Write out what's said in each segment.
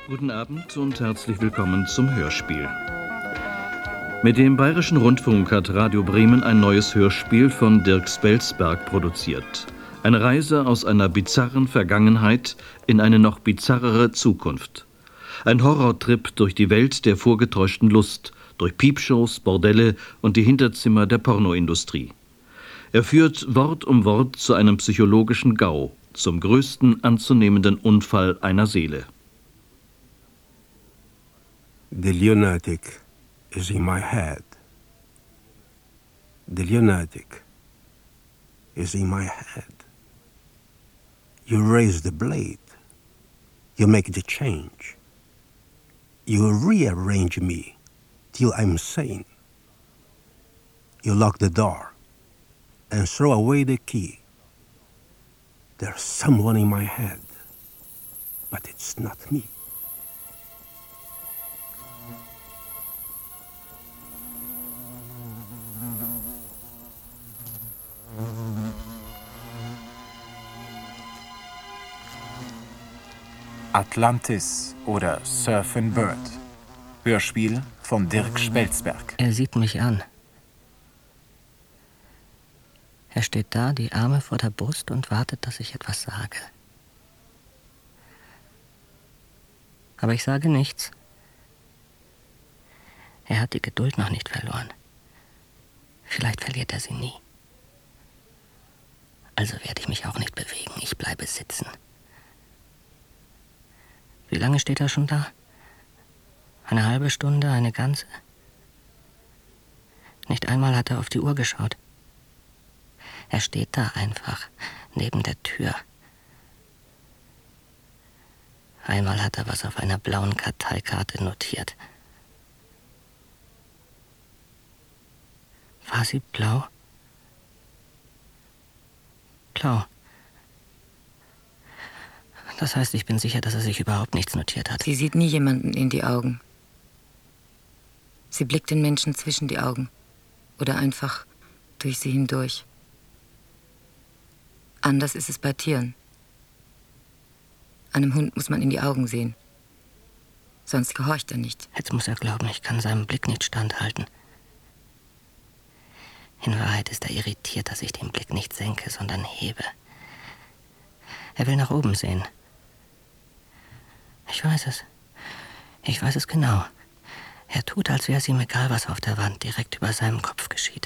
Guten Abend und herzlich willkommen zum Hörspiel. Mit dem Bayerischen Rundfunk hat Radio Bremen ein neues Hörspiel von Dirk Spelsberg produziert. Eine Reise aus einer bizarren Vergangenheit in eine noch bizarrere Zukunft. Ein Horrortrip durch die Welt der vorgetäuschten Lust, durch Piepshows, Bordelle und die Hinterzimmer der Pornoindustrie. Er führt Wort um Wort zu einem psychologischen GAU, zum größten anzunehmenden Unfall einer Seele. The lunatic is in my head. The lunatic is in my head. You raise the blade. You make the change. You rearrange me till I'm sane. You lock the door and throw away the key. There's someone in my head, but it's not me. Atlantis oder Surfin' Bird. Hörspiel von Dirk Spelsberg. Er sieht mich an. Er steht da, die Arme vor der Brust und wartet, dass ich etwas sage. Aber ich sage nichts. Er hat die Geduld noch nicht verloren. Vielleicht verliert er sie nie. Also werde ich mich auch nicht bewegen. Ich bleibe sitzen. Wie lange steht er schon da? Eine halbe Stunde, eine ganze? Nicht einmal hat er auf die Uhr geschaut. Er steht da einfach, neben der Tür. Einmal hat er was auf einer blauen Karteikarte notiert. War sie blau? Blau. Das heißt, ich bin sicher, dass er sich überhaupt nichts notiert hat. Sie sieht nie jemanden in die Augen. Sie blickt den Menschen zwischen die Augen oder einfach durch sie hindurch. Anders ist es bei Tieren. Einem Hund muss man in die Augen sehen. Sonst gehorcht er nicht. Jetzt muss er glauben, ich kann seinem Blick nicht standhalten. In Wahrheit ist er irritiert, dass ich den Blick nicht senke, sondern hebe. Er will nach oben sehen. Ich weiß es. Ich weiß es genau. Er tut, als wäre es ihm egal, was auf der Wand direkt über seinem Kopf geschieht.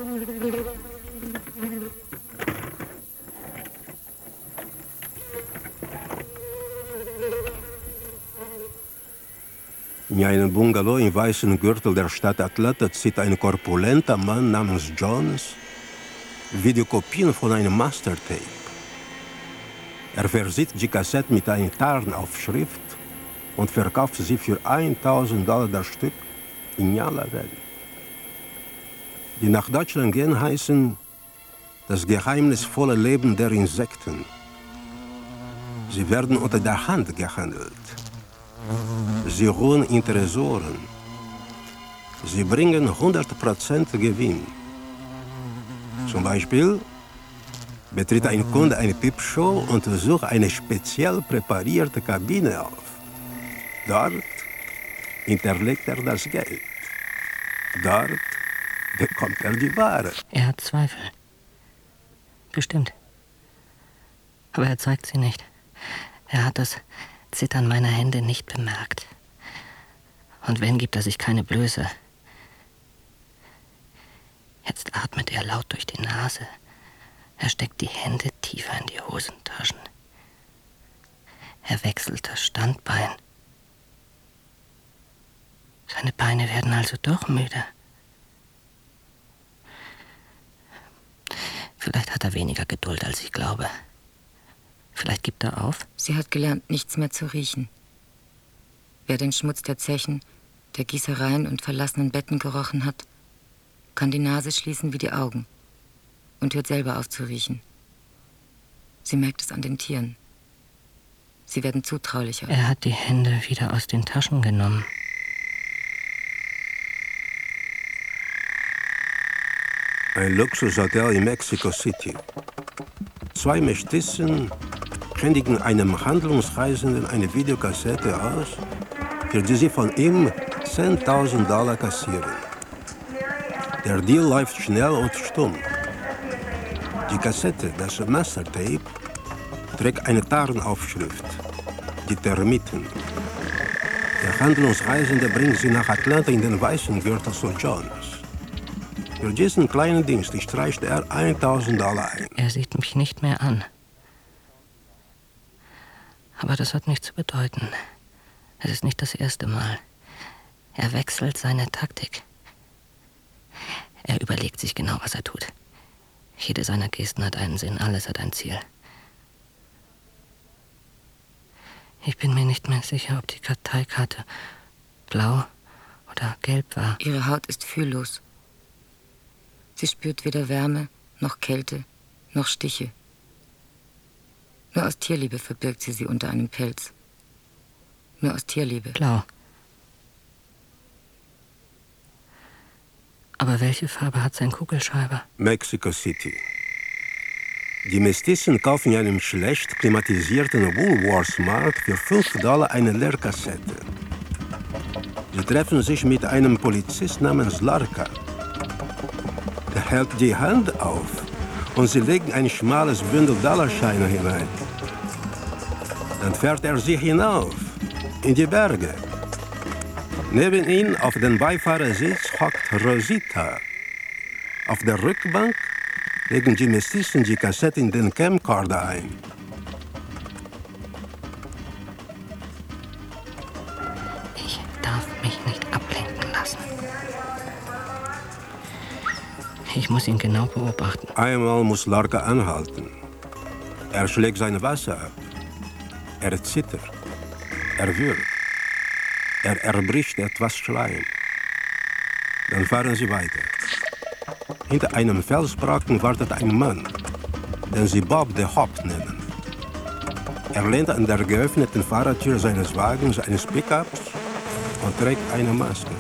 In einem Bungalow im weißen Gürtel der Stadt Atlanta zieht ein korpulenter Mann namens Jones Videokopien von einem Mastertape. Er versieht die Kassette mit einer Tarnaufschrift und verkauft sie für $1.000 das Stück in aller Welt. Die nach Deutschland gehen heißen das geheimnisvolle Leben der Insekten. Sie werden unter der Hand gehandelt. Sie ruhen in Tresoren. Sie bringen 100% Gewinn. Zum Beispiel betritt ein Kunde eine Piepshow und sucht eine speziell präparierte Kabine auf. Dort hinterlegt er das Geld. Dort bekommt er die Ware. Er hat Zweifel. Bestimmt. Aber er zeigt sie nicht. Er hat das Zittern meiner Hände nicht bemerkt. Und wenn, gibt er sich keine Blöße. Jetzt atmet er laut durch die Nase. Er steckt die Hände tiefer in die Hosentaschen. Er wechselt das Standbein. Seine Beine werden also doch müde. Vielleicht hat er weniger Geduld, als ich glaube. Vielleicht gibt er auf. Sie hat gelernt, nichts mehr zu riechen. Wer den Schmutz der Zechen, der Gießereien und verlassenen Betten gerochen hat, kann die Nase schließen wie die Augen und hört selber auf zu riechen. Sie merkt es an den Tieren. Sie werden zutraulicher. Er hat die Hände wieder aus den Taschen genommen. Ein Luxushotel in Mexico City. 2 Mestizen händigen einem Handlungsreisenden eine Videokassette aus, für die sie von ihm $10.000 kassieren. Der Deal läuft schnell und stumm. Die Kassette, das Mastertape, trägt eine Tarnaufschrift, die Termiten. Der Handlungsreisende bringt sie nach Atlanta in den weißen Gürtel zu Jones. Für diesen kleinen Dienst streicht er $1.000 ein. Er sieht mich nicht mehr an. Aber das hat nichts zu bedeuten. Es ist nicht das erste Mal. Er wechselt seine Taktik. Er überlegt sich genau, was er tut. Jede seiner Gesten hat einen Sinn, alles hat ein Ziel. Ich bin mir nicht mehr sicher, ob die Karteikarte blau oder gelb war. Ihre Haut ist fühllos. Sie spürt weder Wärme, noch Kälte, noch Stiche. Nur aus Tierliebe verbirgt sie unter einem Pelz. Nur aus Tierliebe. Blau. Aber welche Farbe hat sein Kugelschreiber? Mexico City. Die Mestizen kaufen in einem schlecht klimatisierten Woolworths-Markt für $5 eine Leerkassette. Sie treffen sich mit einem Polizist namens Larka. Er hält die Hand auf und sie legen ein schmales Bündel Dollarscheine hinein. Dann fährt er sie hinauf, in die Berge. Neben ihm auf dem Beifahrersitz hockt Rosita. Auf der Rückbank legen die Mestizen die Kassette in den Camcorder ein. Ich darf mich nicht ablenken lassen. Ich muss ihn genau beobachten. Einmal muss Larka anhalten. Er schlägt sein Wasser ab. Er zittert. Er würgt. Er erbricht etwas Schleim. Dann fahren sie weiter. Hinter einem Felsbrocken wartet ein Mann, den sie Bob the Hop nennen. Er lehnt an der geöffneten Fahrertür seines Wagens, eines Pickups, und trägt eine Maske.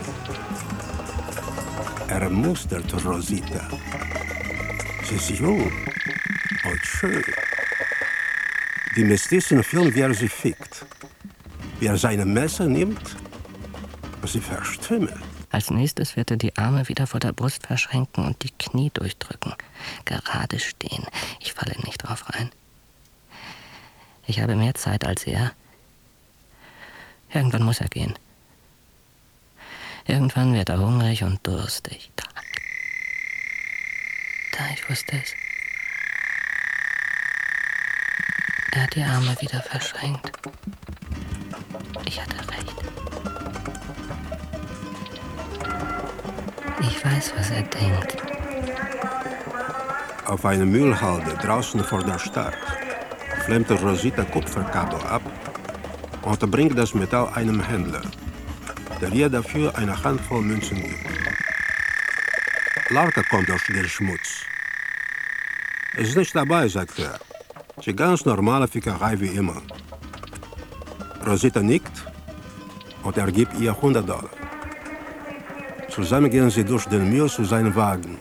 Er mustert Rosita. Sie ist jung und schön. Die Mestizen filmen, wie er sie fickt. Wie er seine Messer nimmt und sie verstümmelt. Als nächstes wird er die Arme wieder vor der Brust verschränken und die Knie durchdrücken. Gerade stehen. Ich falle nicht drauf rein. Ich habe mehr Zeit als er. Irgendwann muss er gehen. Irgendwann wird er hungrig und durstig. Da, ich wusste es. Er hat die Arme wieder verschränkt. Ich hatte recht. Ich weiß, was er denkt. Auf einer Müllhalde draußen vor der Stadt flemmt Rosita Kupferkabel ab und bringt das Metall einem Händler, der ihr dafür eine Handvoll Münzen gibt. Larka kommt aus dem Schmutz. Es ist nicht dabei, sagt er. Es ist ganz normale Fickerei wie immer. Rosita nickt und er gibt ihr $100. Zusammen gehen sie durch den Müll zu seinem Wagen.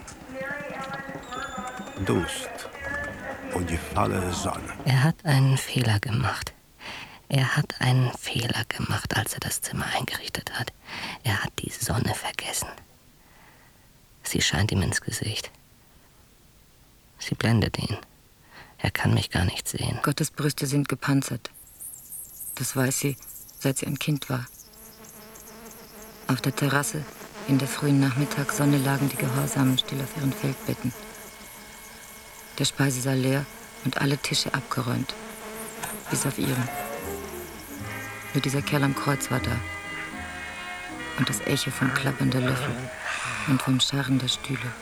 Dunst und die falle Sonne. Er hat einen Fehler gemacht. Er hat einen Fehler gemacht, als er das Zimmer eingerichtet hat. Er hat die Sonne vergessen. Sie scheint ihm ins Gesicht. Sie blendet ihn. Er kann mich gar nicht sehen. Gottes Brüste sind gepanzert. Das weiß sie, seit sie ein Kind war. Auf der Terrasse in der frühen Nachmittagssonne lagen die Gehorsamen still auf ihren Feldbetten. Der Speisesaal leer und alle Tische abgeräumt. Bis auf ihren. Nur dieser Kerl am Kreuz war da. Und das Echo vom Klappern der Löffel und vom Scharren der Stühle.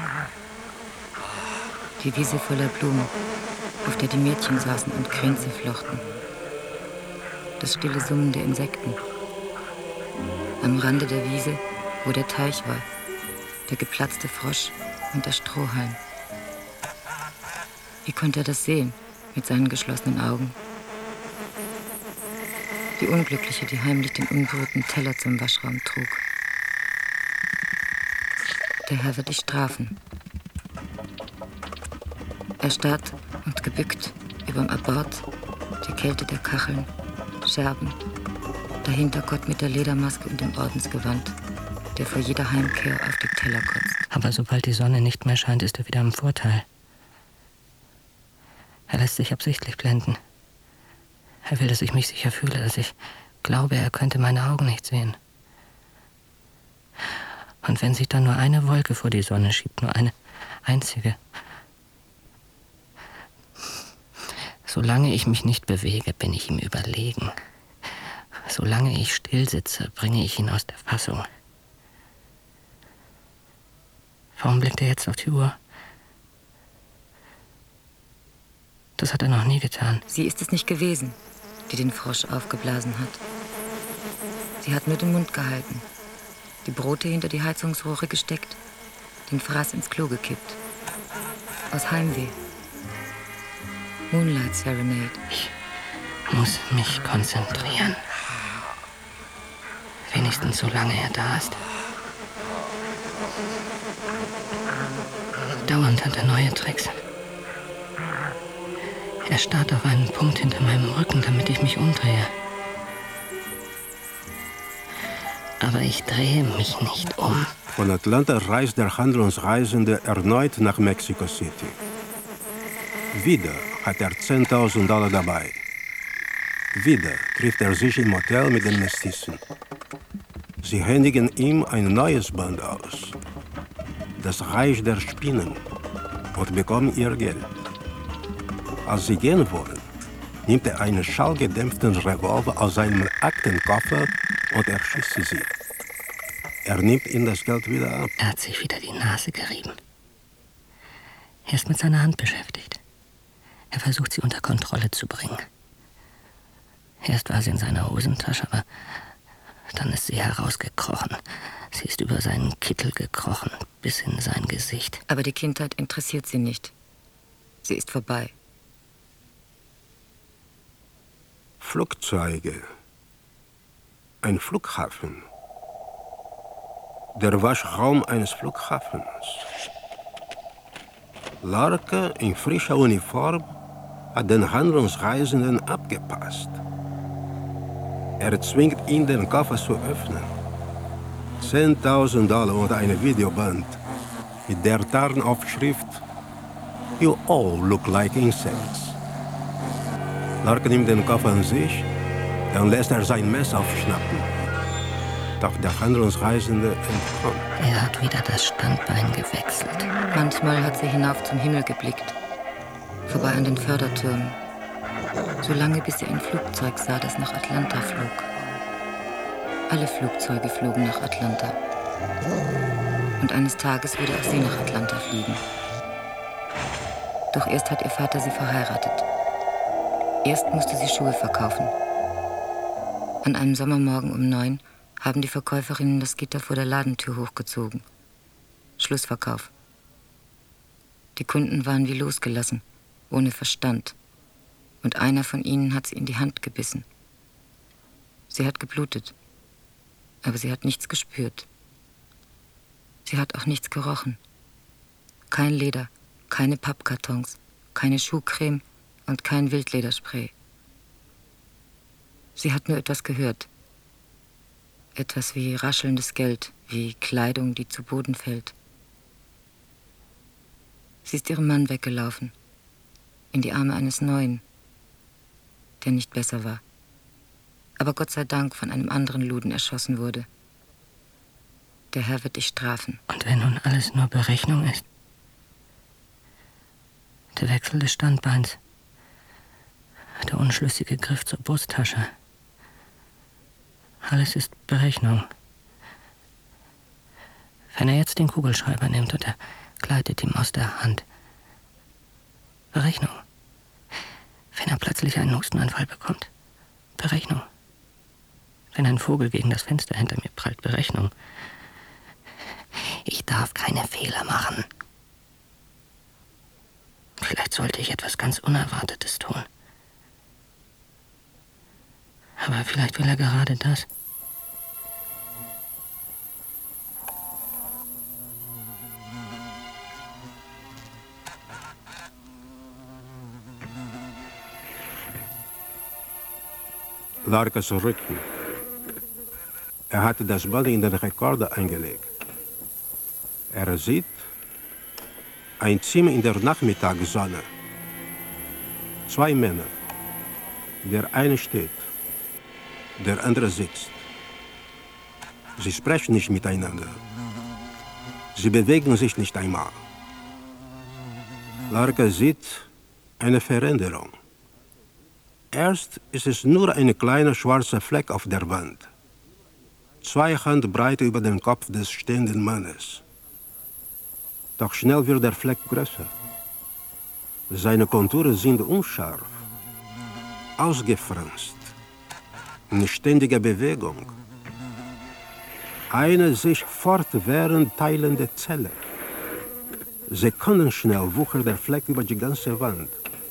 Die Wiese voller Blumen, auf der die Mädchen saßen und Kränze flochten. Das stille Summen der Insekten. Am Rande der Wiese, wo der Teich war, der geplatzte Frosch und der Strohhalm. Wie konnte er das sehen, mit seinen geschlossenen Augen? Die Unglückliche, die heimlich den unberührten Teller zum Waschraum trug. Der Herr wird dich strafen. Erstarrt und gebückt überm Abort Die Kälte der Kacheln, Scherben. Dahinter Gott mit der Ledermaske und dem Ordensgewand, der vor jeder Heimkehr auf die Teller kotzt. Aber sobald die Sonne nicht mehr scheint, ist er wieder im Vorteil. Er lässt sich absichtlich blenden. Er will, dass ich mich sicher fühle, dass ich glaube, er könnte meine Augen nicht sehen. Und wenn sich dann nur eine Wolke vor die Sonne schiebt, nur eine einzige. Solange ich mich nicht bewege, bin ich ihm überlegen. Solange ich still sitze, bringe ich ihn aus der Fassung. Warum blickt er jetzt auf die Uhr? Das hat er noch nie getan. Sie ist es nicht gewesen, die den Frosch aufgeblasen hat. Sie hat nur den Mund gehalten, die Brote hinter die Heizungsrohre gesteckt, den Fraß ins Klo gekippt. Aus Heimweh. Moonlight Serenade. Ich muss mich konzentrieren. Wenigstens solange er da ist. Dauernd hat er neue Tricks. Er starrt auf einen Punkt hinter meinem Rücken, damit ich mich umdrehe. Aber ich drehe mich nicht um. Von Atlanta reist der Handlungsreisende erneut nach Mexico City. Wieder hat er $10.000 dabei. Wieder trifft er sich im Hotel mit den Mestizen. Sie händigen ihm ein neues Band aus. Das Reich der Spinnen, und bekommen ihr Geld. Als sie gehen wollen, nimmt er einen schallgedämpften Revolver aus seinem Aktenkoffer und erschießt sie. Er nimmt ihnen das Geld wieder ab. Er hat sich wieder die Nase gerieben. Er ist mit seiner Hand beschäftigt. Er versucht, sie unter Kontrolle zu bringen. Erst war sie in seiner Hosentasche, aber dann ist sie herausgekrochen. Sie ist über seinen Kittel gekrochen, bis in sein Gesicht. Aber die Kindheit interessiert sie nicht. Sie ist vorbei. Flugzeuge. Ein Flughafen. Der Waschraum eines Flughafens. Larke in frischer Uniform hat den Handlungsreisenden abgepasst. Er zwingt ihn, den Koffer zu öffnen. $10.000 und eine Videoband mit der Tarnaufschrift "You all look like insects". Larke nimmt den Koffer an sich, dann lässt er sein Messer aufschnappen. Doch der Handlungsreisende entkommt. Er hat wieder das Standbein gewechselt. Manchmal hat sie hinauf zum Himmel geblickt, vorbei an den Fördertürmen, so lange bis sie ein Flugzeug sah, das nach Atlanta flog. Alle Flugzeuge flogen nach Atlanta. Und eines Tages würde auch sie nach Atlanta fliegen. Doch erst hat ihr Vater sie verheiratet. Erst musste sie Schuhe verkaufen. An einem Sommermorgen um 9 haben die Verkäuferinnen das Gitter vor der Ladentür hochgezogen. Schlussverkauf. Die Kunden waren wie losgelassen, ohne Verstand. Und einer von ihnen hat sie in die Hand gebissen. Sie hat geblutet, aber sie hat nichts gespürt. Sie hat auch nichts gerochen. Kein Leder, keine Pappkartons, keine Schuhcreme und kein Wildlederspray. Sie hat nur etwas gehört. Etwas wie raschelndes Geld, wie Kleidung, die zu Boden fällt. Sie ist ihrem Mann weggelaufen, in die Arme eines Neuen, der nicht besser war, aber Gott sei Dank von einem anderen Luden erschossen wurde. Der Herr wird dich strafen. Und wenn nun alles nur Berechnung ist? Der Wechsel des Standbeins, der unschlüssige Griff zur Brusttasche. Alles ist Berechnung. Wenn er jetzt den Kugelschreiber nimmt und er gleitet ihm aus der Hand. Berechnung. Wenn er plötzlich einen Hustenanfall bekommt. Berechnung. Wenn ein Vogel gegen das Fenster hinter mir prallt. Berechnung. Ich darf keine Fehler machen. Vielleicht sollte ich etwas ganz Unerwartetes tun. Aber vielleicht will er gerade das. Larkes Rücken. Er hatte das Band in den Rekorder eingelegt. Er sieht ein Zimmer in der Nachmittagssonne. 2 Männer. Der eine steht, der andere sitzt. Sie sprechen nicht miteinander. Sie bewegen sich nicht einmal. Larka sieht eine Veränderung. Erst ist es nur ein kleiner schwarzer Fleck auf der Wand. 2 Handbreite über den Kopf des stehenden Mannes. Doch schnell wird der Fleck größer. Seine Konturen sind unscharf, ausgefranst, in ständiger Bewegung. Eine sich fortwährend teilende Zelle. Sekundenschnell wuchert der Fleck über die ganze Wand.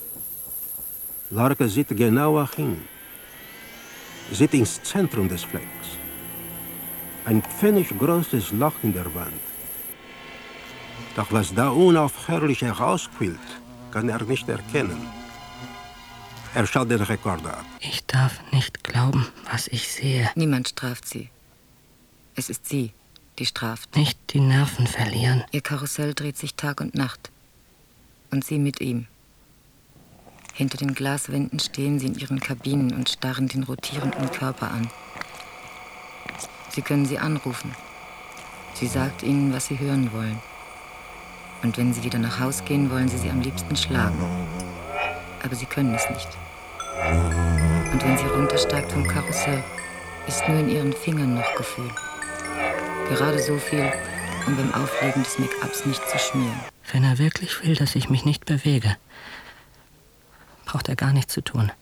Larka sieht genauer hin, sieht ins Zentrum des Flecks. Ein pfenniggroßes Loch in der Wand. Doch was da unaufhörlich herausquillt, kann er nicht erkennen. Er schaut den Rekorder ab. Ich darf nicht glauben, was ich sehe. Niemand straft sie. Es ist sie, die straft. Nicht die Nerven verlieren. Ihr Karussell dreht sich Tag und Nacht. Und sie mit ihm. Hinter den Glaswänden stehen sie in ihren Kabinen und starren den rotierenden Körper an. Sie können sie anrufen. Sie sagt ihnen, was sie hören wollen. Und wenn sie wieder nach Haus gehen, wollen sie am liebsten schlagen. Aber sie können es nicht. Und wenn sie runtersteigt vom Karussell, ist nur in ihren Fingern noch Gefühl. Gerade so viel, um beim Auflegen des Make-ups nicht zu schmieren. Wenn er wirklich will, dass ich mich nicht bewege, braucht er gar nichts zu tun.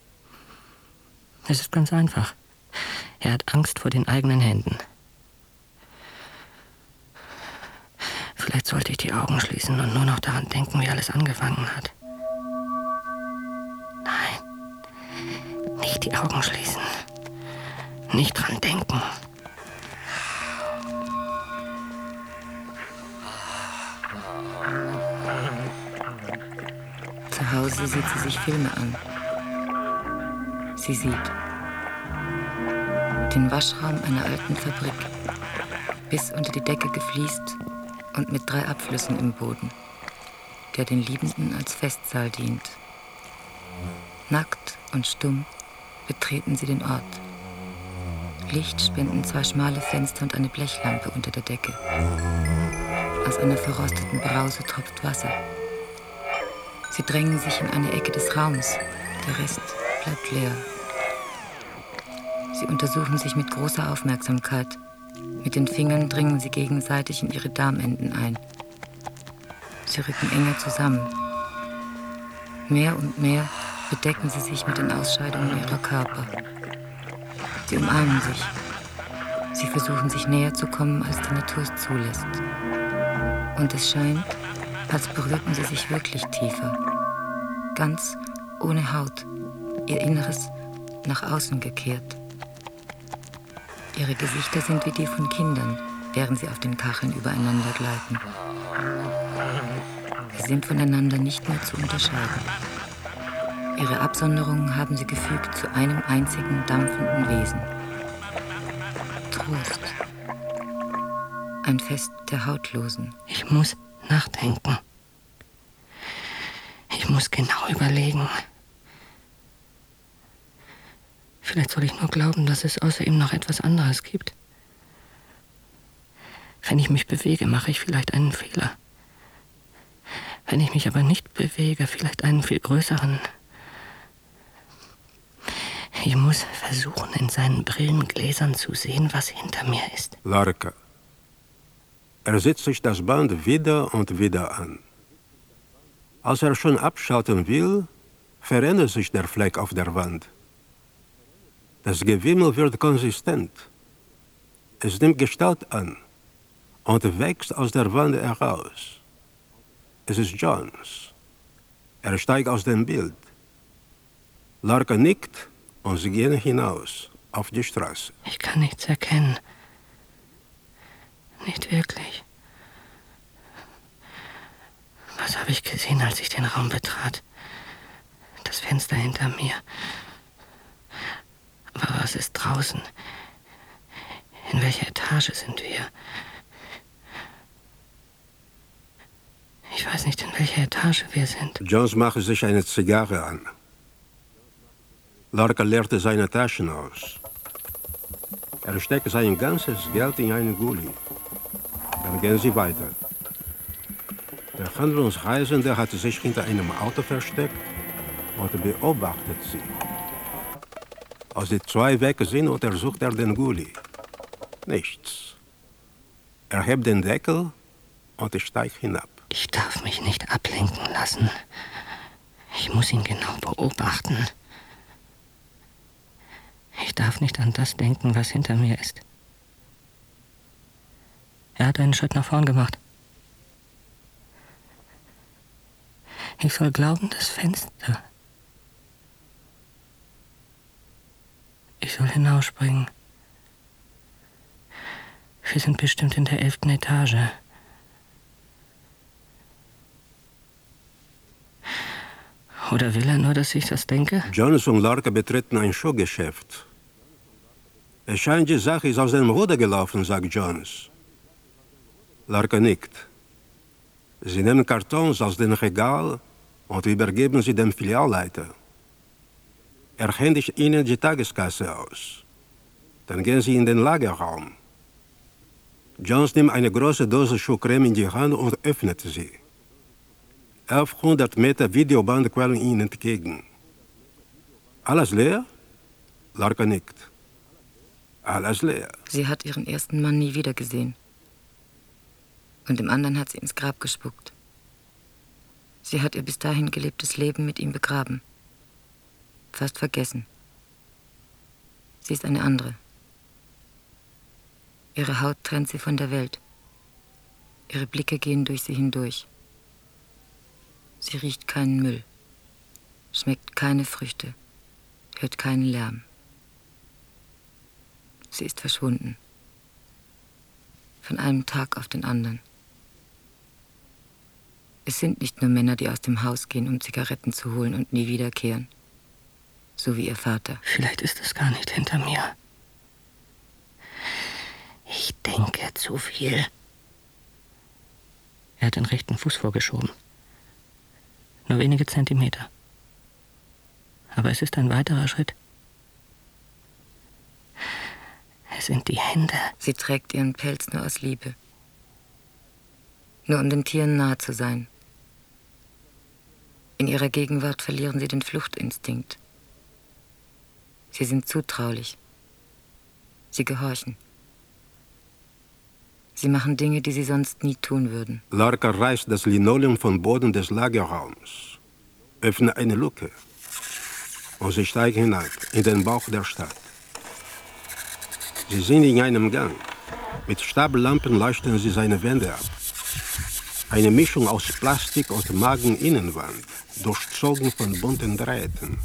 Es ist ganz einfach. Er hat Angst vor den eigenen Händen. Vielleicht sollte ich die Augen schließen und nur noch daran denken, wie alles angefangen hat. Nein, nicht die Augen schließen. Nicht dran denken. Zu Hause sieht sie sich Filme an. Sie sieht den Waschraum einer alten Fabrik, bis unter die Decke gefliest und mit 3 Abflüssen im Boden, der den Liebenden als Festsaal dient. Nackt und stumm betreten sie den Ort. Licht spenden 2 schmale Fenster und eine Blechlampe unter der Decke. Aus einer verrosteten Brause tropft Wasser. Sie drängen sich in eine Ecke des Raums. Der Rest bleibt leer. Sie untersuchen sich mit großer Aufmerksamkeit. Mit den Fingern dringen sie gegenseitig in ihre Darmenden ein. Sie rücken enger zusammen. Mehr und mehr bedecken sie sich mit den Ausscheidungen ihrer Körper. Sie umarmen sich. Sie versuchen, sich näher zu kommen, als die Natur es zulässt. Und es scheint, als berührten sie sich wirklich tiefer. Ganz ohne Haut, ihr Inneres nach außen gekehrt. Ihre Gesichter sind wie die von Kindern, während sie auf den Kacheln übereinander gleiten. Sie sind voneinander nicht mehr zu unterscheiden. Ihre Absonderungen haben sie gefügt zu einem einzigen dampfenden Wesen. Trost. Ein Fest der Hautlosen. Ich muss nachdenken. Ich muss genau überlegen. Vielleicht soll ich nur glauben, dass es außer ihm noch etwas anderes gibt. Wenn ich mich bewege, mache ich vielleicht einen Fehler. Wenn ich mich aber nicht bewege, vielleicht einen viel größeren. Ich muss versuchen, in seinen Brillengläsern zu sehen, was hinter mir ist. Larka. Er setzt sich das Band wieder und wieder an. Als er schon abschalten will, verändert sich der Fleck auf der Wand. Das Gewimmel wird konsistent. Es nimmt Gestalt an und wächst aus der Wand heraus. Es ist Jones. Er steigt aus dem Bild. Larka nickt und sie gehen hinaus auf die Straße. Ich kann nichts erkennen. Nicht wirklich. Was habe ich gesehen, als ich den Raum betrat? Das Fenster hinter mir. Aber was ist draußen? In welcher Etage sind wir? Ich weiß nicht, in welcher Etage wir sind. Jones machte sich eine Zigarre an. Lorca leerte seine Taschen aus. Er steckte sein ganzes Geld in einen Gully. Dann gehen sie weiter. Der Handlungsreisende hatte sich hinter einem Auto versteckt und beobachtet sie. Als die zwei weg sind, untersucht er den Gully. Nichts. Er hebt den Deckel und steigt hinab. Ich darf mich nicht ablenken lassen. Ich muss ihn genau beobachten. Ich darf nicht an das denken, was hinter mir ist. Er hat einen Schritt nach vorn gemacht. Ich soll glauben, das Fenster. Ich soll hinausspringen. Wir sind bestimmt in der 11. Etage. Oder will er nur, dass ich das denke? Jones und Lorca betreten ein Schuhgeschäft. Es scheint, die Sache ist aus dem Ruder gelaufen, sagt Jones. Lorca nickt. Sie nehmen Kartons aus dem Regal und übergeben sie dem Filialleiter. Er händigt ihnen die Tageskasse aus. Dann gehen sie in den Lagerraum. Jones nimmt eine große Dose Schuhcreme in die Hand und öffnet sie. 1100 Meter Videoband quellen ihnen entgegen. Alles leer? Lorca nickt. Alles leer. Sie hat ihren ersten Mann nie wieder gesehen. Und dem anderen hat sie ins Grab gespuckt. Sie hat ihr bis dahin gelebtes Leben mit ihm begraben. Fast vergessen. Sie ist eine andere. Ihre Haut trennt sie von der Welt. Ihre Blicke gehen durch sie hindurch. Sie riecht keinen Müll, schmeckt keine Früchte, hört keinen Lärm. Sie ist verschwunden. Von einem Tag auf den anderen. Es sind nicht nur Männer, die aus dem Haus gehen, um Zigaretten zu holen und nie wiederkehren. So wie ihr Vater. Vielleicht ist es gar nicht hinter mir. Ich denke zu viel. Er hat den rechten Fuß vorgeschoben. Nur wenige Zentimeter. Aber es ist ein weiterer Schritt. Es sind die Hände. Sie trägt ihren Pelz nur aus Liebe. Nur um den Tieren nahe zu sein. In ihrer Gegenwart verlieren sie den Fluchtinstinkt. Sie sind zutraulich. Sie gehorchen. Sie machen Dinge, die sie sonst nie tun würden. Lorca reißt das Linoleum vom Boden des Lagerraums, öffnet eine Luke und sie steigt hinab in den Bauch der Stadt. Sie sind in einem Gang. Mit Stablampen leuchten sie seine Wände ab. Eine Mischung aus Plastik und Mageninnenwand, durchzogen von bunten Drähten.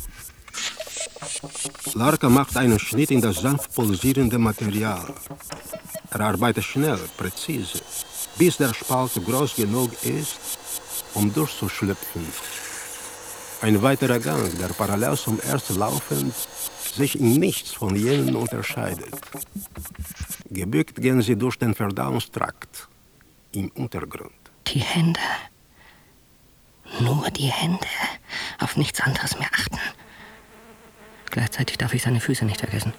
Lorca macht einen Schnitt in das sanft pulsierende Material. Er arbeitet schnell, präzise, bis der Spalt groß genug ist, um durchzuschlüpfen. Ein weiterer Gang, der parallel zum ersten laufend sich in nichts von jenen unterscheidet. Gebückt gehen sie durch den Verdauungstrakt im Untergrund. Die Hände. Nur die Hände. Auf nichts anderes mehr achten. Gleichzeitig darf ich seine Füße nicht vergessen.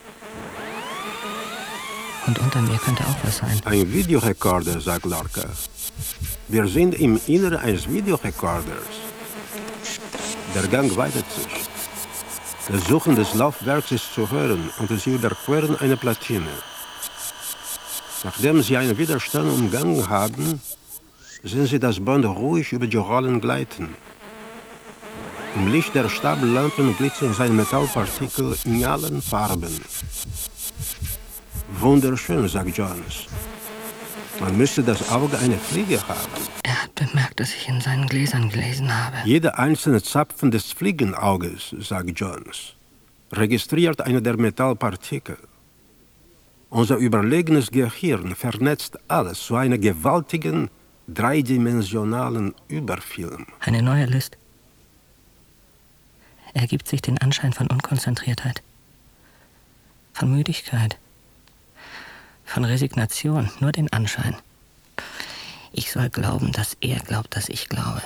Und unter mir könnte auch was sein. Ein Videorekorder, sagt Lorca. Wir sind im Inneren eines Videorekorders. Der Gang weitet sich. Das Suchen des Laufwerks ist zu hören und sie überqueren eine Platine. Nachdem sie einen Widerstand umgangen haben, sehen sie das Band ruhig über die Rollen gleiten. Im Licht der Stablampen glitzern seine Metallpartikel in allen Farben. Wunderschön, sagt Jones. Man müsste das Auge einer Fliege haben. Er hat bemerkt, dass ich in seinen Gläsern gelesen habe. Jeder einzelne Zapfen des Fliegenauges, sagt Jones, registriert eine der Metallpartikel. Unser überlegenes Gehirn vernetzt alles zu einem gewaltigen, dreidimensionalen Überfilm. Eine neue List. Er gibt sich den Anschein von Unkonzentriertheit. Von Müdigkeit. Von Resignation, nur den Anschein. Ich soll glauben, dass er glaubt, dass ich glaube.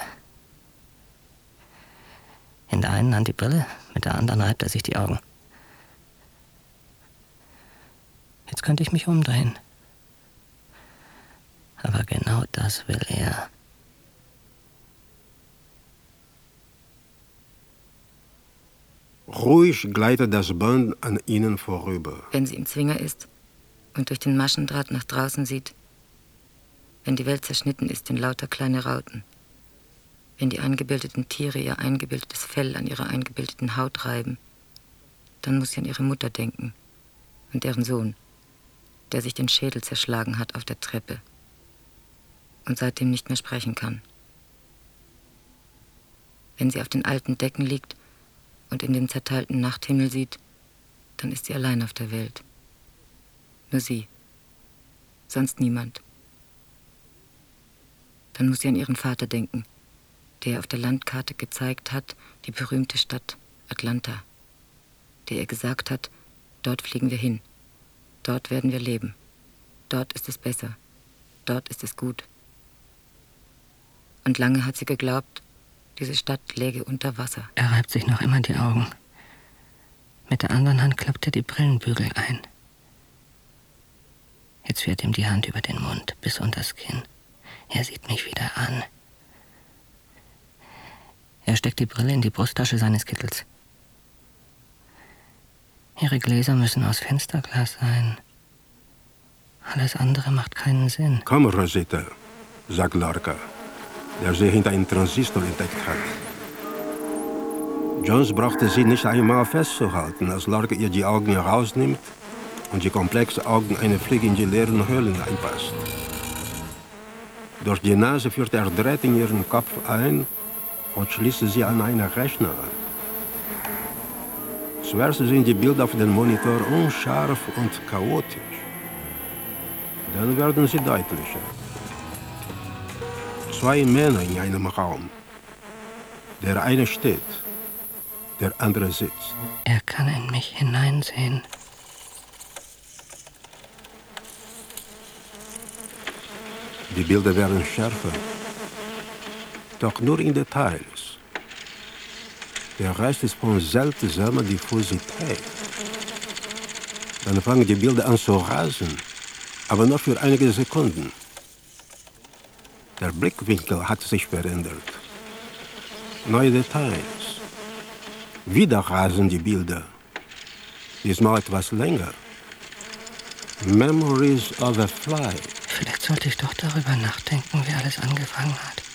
In der einen Hand die Brille, mit der anderen reibt er sich die Augen. Jetzt könnte ich mich umdrehen. Aber genau das will er. Ruhig gleitet das Band an ihnen vorüber. Wenn sie im Zwinger ist und durch den Maschendraht nach draußen sieht, wenn die Welt zerschnitten ist in lauter kleine Rauten, wenn die eingebildeten Tiere ihr eingebildetes Fell an ihrer eingebildeten Haut reiben, dann muss sie an ihre Mutter denken und deren Sohn, der sich den Schädel zerschlagen hat auf der Treppe und seitdem nicht mehr sprechen kann. Wenn sie auf den alten Decken liegt und in den zerteilten Nachthimmel sieht, dann ist sie allein auf der Welt. Nur sie, sonst niemand. Dann muss sie an ihren Vater denken, der auf der Landkarte gezeigt hat, die berühmte Stadt Atlanta, der ihr gesagt hat, dort fliegen wir hin, dort werden wir leben, dort ist es besser, dort ist es gut. Und lange hat sie geglaubt, diese Stadt läge unter Wasser. Er reibt sich noch immer die Augen. Mit der anderen Hand klappt er die Brillenbügel ein. Jetzt fährt ihm die Hand über den Mund bis unters Kinn. Er sieht mich wieder an. Er steckt die Brille in die Brusttasche seines Kittels. Ihre Gläser müssen aus Fensterglas sein. Alles andere macht keinen Sinn. Komm, Rosita, sagt Lorca, der sie hinter einem Transistor entdeckt hat. Jones brauchte sie nicht einmal festzuhalten, als Lorca ihr die Augen herausnimmt und die komplexen Augen einer Fliege in die leeren Höhlen einpasst. Durch die Nase führt er Draht in ihren Kopf ein und schließt sie an einen Rechner an. Zuerst sind die Bilder auf dem Monitor unscharf und chaotisch. Dann werden sie deutlicher. 2 Männer in einem Raum. Der eine steht, der andere sitzt. Er kann in mich hineinsehen. Die Bilder werden schärfer, doch nur in Details. Der Rest ist von seltsamer Diffusität. Dann fangen die Bilder an zu rasen, aber nur für einige Sekunden. Der Blickwinkel hat sich verändert. Neue Details. Wieder rasen die Bilder. Diesmal etwas länger. Memories of a Fly. Vielleicht sollte ich doch darüber nachdenken, wie alles angefangen hat.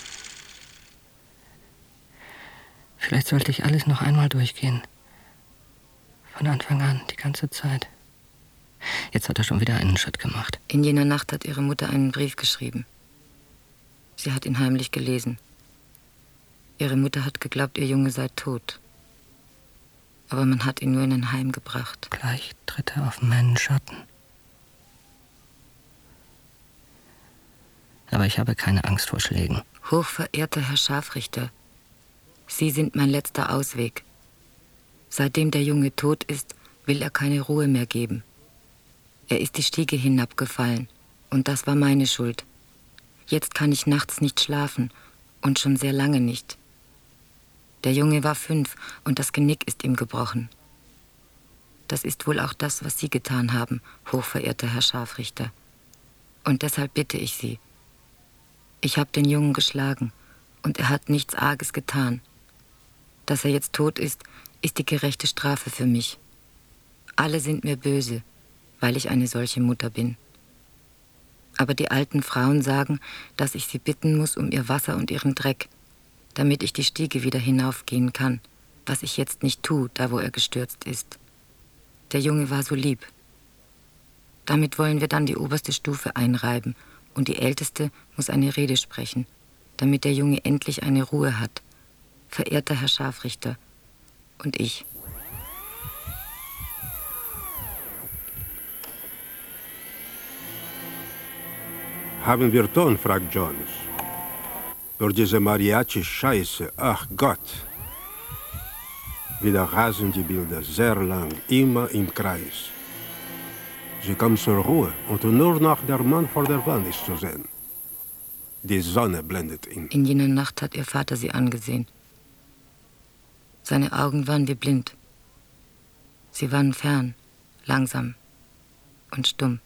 Vielleicht sollte ich alles noch einmal durchgehen. Von Anfang an, die ganze Zeit. Jetzt hat er schon wieder einen Schritt gemacht. In jener Nacht hat ihre Mutter einen Brief geschrieben. Sie hat ihn heimlich gelesen. Ihre Mutter hat geglaubt, ihr Junge sei tot. Aber man hat ihn nur in ein Heim gebracht. Gleich tritt er auf meinen Schatten. Aber ich habe keine Angst vor Schlägen. Hochverehrter Herr Scharfrichter, Sie sind mein letzter Ausweg. Seitdem der Junge tot ist, will er keine Ruhe mehr geben. Er ist die Stiege hinabgefallen und das war meine Schuld. Jetzt kann ich nachts nicht schlafen und schon sehr lange nicht. Der Junge war 5 und das Genick ist ihm gebrochen. Das ist wohl auch das, was Sie getan haben, hochverehrter Herr Scharfrichter. Und deshalb bitte ich Sie. Ich habe den Jungen geschlagen und er hat nichts Arges getan. Dass er jetzt tot ist, ist die gerechte Strafe für mich. Alle sind mir böse, weil ich eine solche Mutter bin. Aber die alten Frauen sagen, dass ich sie bitten muss um ihr Wasser und ihren Dreck, damit ich die Stiege wieder hinaufgehen kann, was ich jetzt nicht tue, da wo er gestürzt ist. Der Junge war so lieb. Damit wollen wir dann die oberste Stufe einreiben und die Älteste muss eine Rede sprechen, damit der Junge endlich eine Ruhe hat. Verehrter Herr Scharfrichter und ich. Haben wir Ton, fragt Jones. Durch diese Mariachi-Scheiße, ach Gott. Wieder rasen die Bilder sehr lang, immer im Kreis. Sie kommt zur Ruhe und nur noch der Mann vor der Wand ist zu sehen. Die Sonne blendet ihn. In jener Nacht hat ihr Vater sie angesehen. Seine Augen waren wie blind. Sie waren fern, langsam und stumm.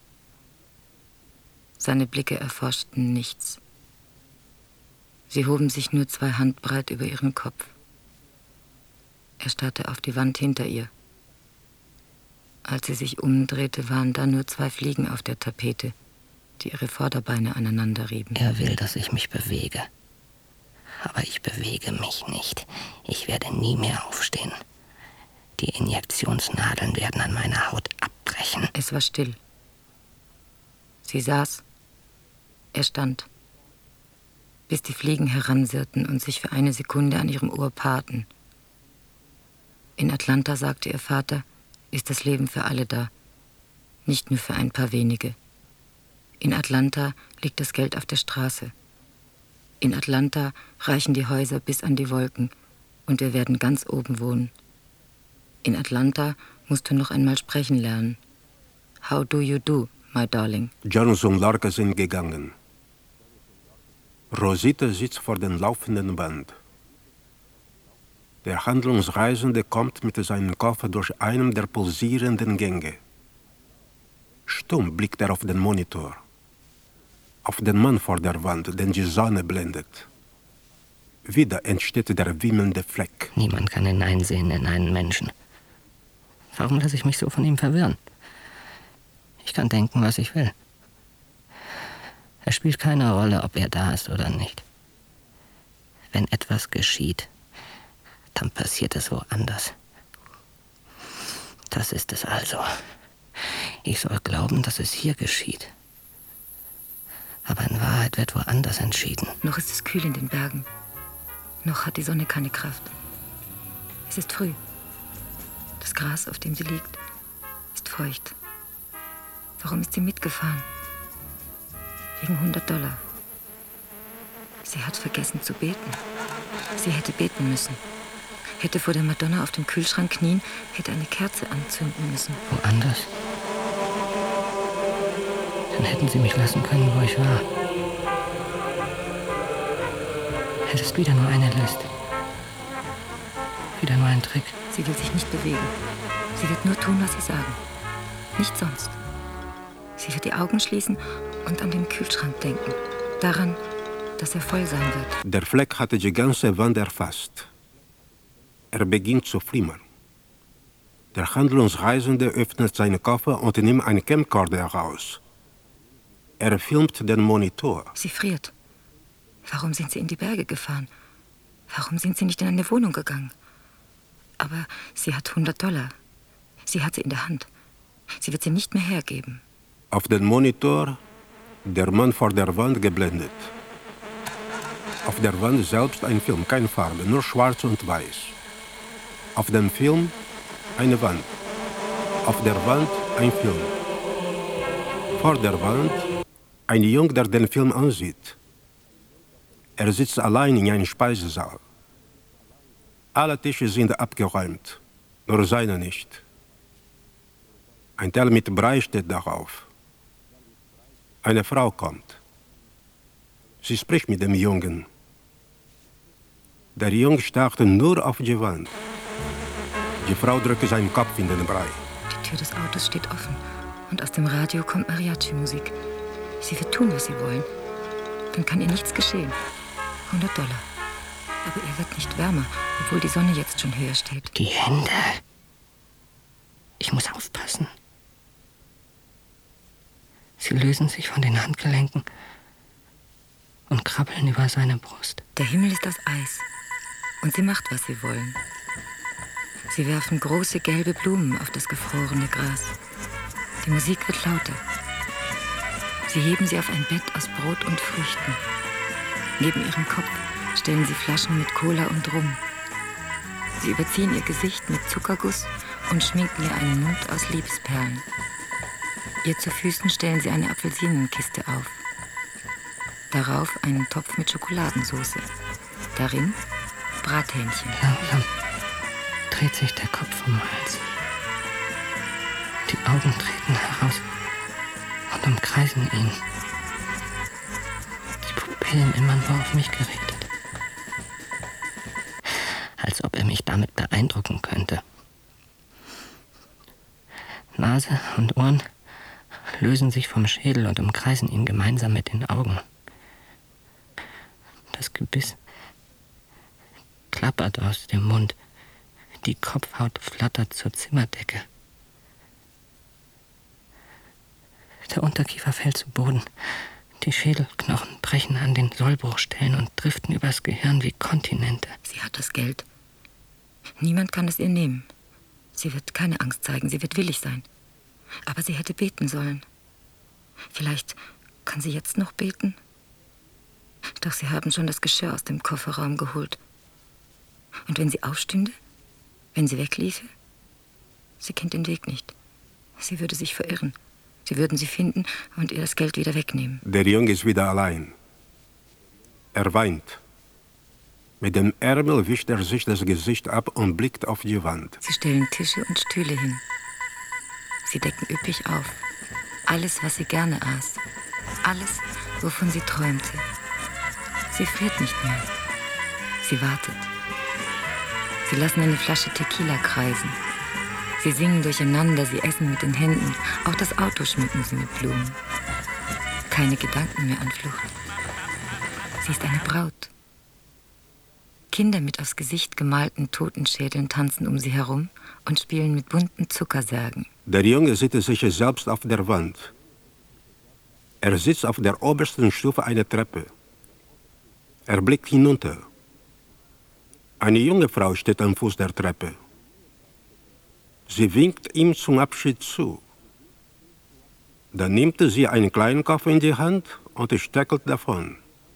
Seine Blicke erforschten nichts. Sie hoben sich nur 2 Handbreit über ihren Kopf. Er starrte auf die Wand hinter ihr. Als sie sich umdrehte, waren da nur 2 Fliegen auf der Tapete, die ihre Vorderbeine aneinander rieben. Er will, dass ich mich bewege. Aber ich bewege mich nicht. Ich werde nie mehr aufstehen. Die Injektionsnadeln werden an meiner Haut abbrechen. Es war still. Sie saß, er stand, bis die Fliegen heransirrten und sich für eine Sekunde an ihrem Ohr paarten. In Atlanta, sagte ihr Vater, ist das Leben für alle da, nicht nur für ein paar wenige. In Atlanta liegt das Geld auf der Straße. In Atlanta reichen die Häuser bis an die Wolken und wir werden ganz oben wohnen. In Atlanta musst du noch einmal sprechen lernen. How do you do, my darling? Jones und Lorca sind gegangen. Rosita sitzt vor dem laufenden Band. Der Handlungsreisende kommt mit seinem Koffer durch einen der pulsierenden Gänge. Stumm blickt er auf den Monitor. Auf den Mann vor der Wand, den die Sonne blendet. Wieder entsteht der wimmelnde Fleck. Niemand kann hineinsehen in einen Menschen. Warum lasse ich mich so von ihm verwirren? Ich kann denken, was ich will. Es spielt keine Rolle, ob er da ist oder nicht. Wenn etwas geschieht, dann passiert es woanders. Das ist es also. Ich soll glauben, dass es hier geschieht. Aber in Wahrheit wird woanders entschieden. Noch ist es kühl in den Bergen. Noch hat die Sonne keine Kraft. Es ist früh. Das Gras, auf dem sie liegt, ist feucht. Warum ist sie mitgefahren? Wegen $100. Sie hat vergessen zu beten. Sie hätte beten müssen. Hätte vor der Madonna auf dem Kühlschrank knien, hätte eine Kerze anzünden müssen. Woanders? Dann hätten sie mich lassen können, wo ich war. Es ist wieder nur eine List. Wieder nur ein Trick. Sie will sich nicht bewegen. Sie wird nur tun, was sie sagen. Nicht sonst. Sie wird die Augen schließen und an den Kühlschrank denken. Daran, dass er voll sein wird. Der Fleck hatte die ganze Wand erfasst. Er beginnt zu flimmern. Der Handlungsreisende öffnet seinen Koffer und nimmt einen Camcorder heraus. Er filmt den Monitor. Sie friert. Warum sind sie in die Berge gefahren? Warum sind sie nicht in eine Wohnung gegangen? Aber sie hat $100. Sie hat sie in der Hand. Sie wird sie nicht mehr hergeben. Auf dem Monitor der Mann vor der Wand geblendet. Auf der Wand selbst ein Film, keine Farbe, nur schwarz und weiß. Auf dem Film eine Wand. Auf der Wand ein Film. Vor der Wand ein Junge, der den Film ansieht. Er sitzt allein in einem Speisesaal. Alle Tische sind abgeräumt, nur seine nicht. Ein Teller mit Brei steht darauf. Eine Frau kommt. Sie spricht mit dem Jungen. Der Junge starrt nur auf die Wand. Die Frau drückt seinen Kopf in den Brei. Die Tür des Autos steht offen und aus dem Radio kommt Mariachi-Musik. Sie wird tun, was sie wollen. Dann kann ihr nichts geschehen. $100. Aber ihr wird nicht wärmer, obwohl die Sonne jetzt schon höher steht. Die Hände. Ich muss aufpassen. Sie lösen sich von den Handgelenken und krabbeln über seine Brust. Der Himmel ist aus Eis und sie macht, was sie wollen. Sie werfen große gelbe Blumen auf das gefrorene Gras. Die Musik wird lauter. Sie heben sie auf ein Bett aus Brot und Früchten. Neben ihrem Kopf stellen sie Flaschen mit Cola und Rum. Sie überziehen ihr Gesicht mit Zuckerguss und schminken ihr einen Mund aus Liebesperlen. Ihr zu Füßen stellen sie eine Apfelsinenkiste auf. Darauf einen Topf mit Schokoladensauce. Darin Brathähnchen. Langsam dreht sich der Kopf vom Hals. Die Augen treten heraus und umkreisen ihn. Die Pupillen immer nur auf mich gerichtet. Als ob er mich damit beeindrucken könnte. Nase und Ohren lösen sich vom Schädel und umkreisen ihn gemeinsam mit den Augen. Das Gebiss klappert aus dem Mund. Die Kopfhaut flattert zur Zimmerdecke. Der Unterkiefer fällt zu Boden. Die Schädelknochen brechen an den Sollbruchstellen und driften übers Gehirn wie Kontinente. Sie hat das Geld. Niemand kann es ihr nehmen. Sie wird keine Angst zeigen, sie wird willig sein. Aber sie hätte beten sollen. Vielleicht kann sie jetzt noch beten? Doch sie haben schon das Geschirr aus dem Kofferraum geholt. Und wenn sie aufstünde? Wenn sie wegliefe? Sie kennt den Weg nicht. Sie würde sich verirren. Sie würden sie finden und ihr das Geld wieder wegnehmen. Der Junge ist wieder allein. Er weint. Mit dem Ärmel wischt er sich das Gesicht ab und blickt auf die Wand. Sie stellen Tische und Stühle hin. Sie decken üppig auf. Alles, was sie gerne aß. Alles, wovon sie träumte. Sie friert nicht mehr. Sie wartet. Sie lassen eine Flasche Tequila kreisen. Sie singen durcheinander, sie essen mit den Händen. Auch das Auto schmücken sie mit Blumen. Keine Gedanken mehr an Flucht. Sie ist eine Braut. Kinder mit aufs Gesicht gemalten Totenschädeln tanzen um sie herum und spielen mit bunten Zuckersärgen. Der Junge sieht sich selbst auf der Wand. Er sitzt auf der obersten Stufe einer Treppe. Er blickt hinunter. Eine junge Frau steht am Fuß der Treppe. Sie winkt ihm zum Abschied zu. Dann nimmt sie einen kleinen Koffer in die Hand und steckelt davon.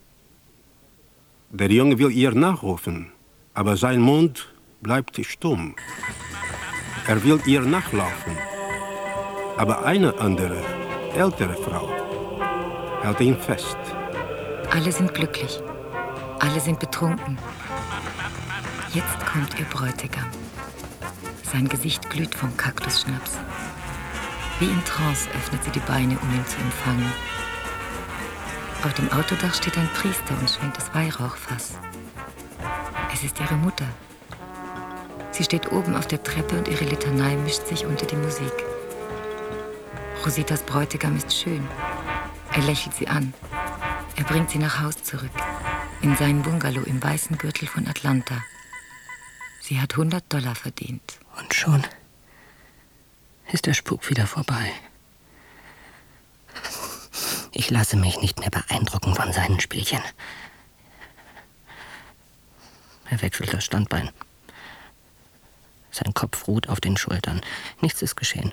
Der Junge will ihr nachrufen, aber sein Mund bleibt stumm. Er will ihr nachlaufen, aber eine andere, ältere Frau hält ihn fest. Alle sind glücklich, alle sind betrunken. Jetzt kommt ihr Bräutigam. Sein Gesicht glüht vom Kaktusschnaps. Wie in Trance öffnet sie die Beine, um ihn zu empfangen. Auf dem Autodach steht ein Priester und schwenkt das Weihrauchfass. Es ist ihre Mutter. Sie steht oben auf der Treppe und ihre Litanei mischt sich unter die Musik. Rositas Bräutigam ist schön. Er lächelt sie an. Er bringt sie nach Haus zurück, in seinen Bungalow im weißen Gürtel von Atlanta. Sie hat $100 verdient. Und schon ist der Spuk wieder vorbei. Ich lasse mich nicht mehr beeindrucken von seinen Spielchen. Er wechselt das Standbein. Sein Kopf ruht auf den Schultern. Nichts ist geschehen.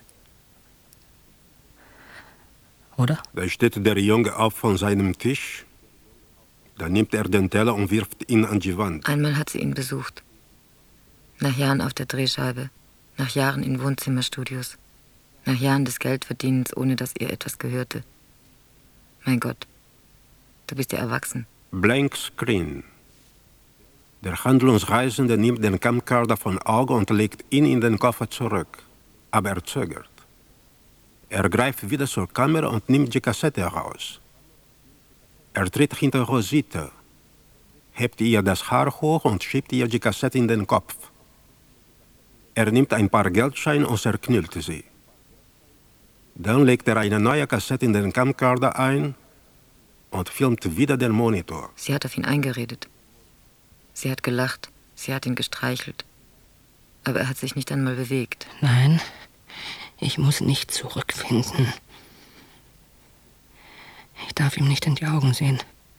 Oder? Da steht der Junge auf von seinem Tisch. Dann nimmt er den Teller und wirft ihn an die Wand. Einmal hat sie ihn besucht. Nach Jahren auf der Drehscheibe. Nach Jahren in Wohnzimmerstudios. Nach Jahren des Geldverdienens, ohne dass ihr etwas gehörte. Mein Gott, du bist ja erwachsen. Blank Screen. Der Handlungsreisende nimmt den Camcorder von Auge und legt ihn in den Koffer zurück. Aber er zögert. Er greift wieder zur Kamera und nimmt die Kassette heraus. Er tritt hinter Rosita, hebt ihr das Haar hoch und schiebt ihr die Kassette in den Kopf. Er nimmt ein paar Geldscheine und zerknüllt sie. Dann legt er eine neue Kassette in den Camcorder ein und filmt wieder den Monitor. Sie hat auf ihn eingeredet. Sie hat gelacht, sie hat ihn gestreichelt. Aber er hat sich nicht einmal bewegt. Nein, ich muss nicht zurückfinden. Ich darf ihm nicht in die Augen sehen.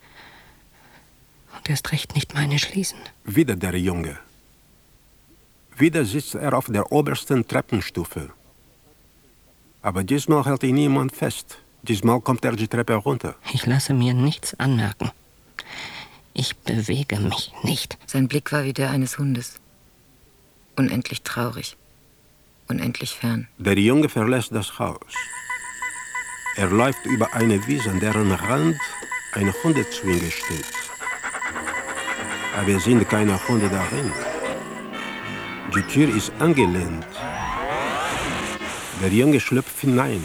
Und erst recht nicht meine schließen. Wieder der Junge. Wieder sitzt er auf der obersten Treppenstufe. Aber diesmal hält ihn niemand fest. Diesmal kommt er die Treppe runter. Ich lasse mir nichts anmerken. Ich bewege mich nicht. Sein Blick war wie der eines Hundes. Unendlich traurig. Unendlich fern. Der Junge verlässt das Haus. Er läuft über eine Wiese, an deren Rand eine Hundezwinge steht. Aber es sind keine Hunde darin. Die Tür ist angelehnt. Der Junge schlüpft hinein.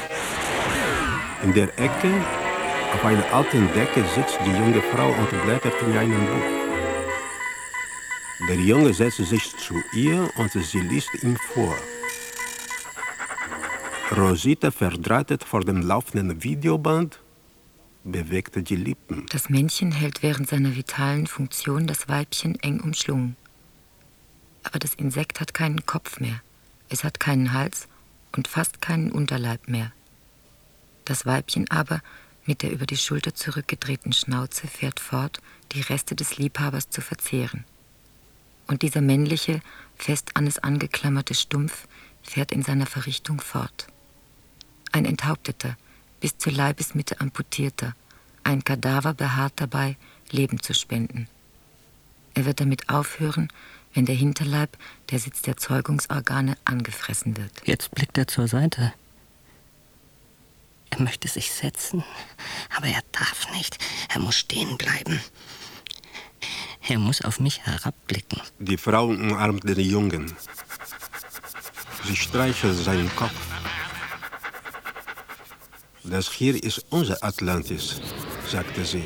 In der Ecke, auf einer alten Decke, sitzt die junge Frau und blättert in einem Buch. Der Junge setzt sich zu ihr und sie liest ihm vor. Rosita, verdrahtet vor dem laufenden Videoband, bewegte die Lippen. Das Männchen hält während seiner vitalen Funktion das Weibchen eng umschlungen. Aber das Insekt hat keinen Kopf mehr. Es hat keinen Hals und fast keinen Unterleib mehr. Das Weibchen aber, mit der über die Schulter zurückgedrehten Schnauze, fährt fort, die Reste des Liebhabers zu verzehren. Und dieser männliche, fest an es angeklammerte Stumpf fährt in seiner Verrichtung fort. Ein Enthaupteter, bis zur Leibesmitte amputierter, ein Kadaver beharrt dabei, Leben zu spenden. Er wird damit aufhören, wenn der Hinterleib, der Sitz der Zeugungsorgane, angefressen wird. Jetzt blickt er zur Seite. Er möchte sich setzen, aber er darf nicht. Er muss stehen bleiben. Er muss auf mich herabblicken. Die Frau umarmt den Jungen. Sie streichelt seinen Kopf. Das hier ist unser Atlantis, sagte sie.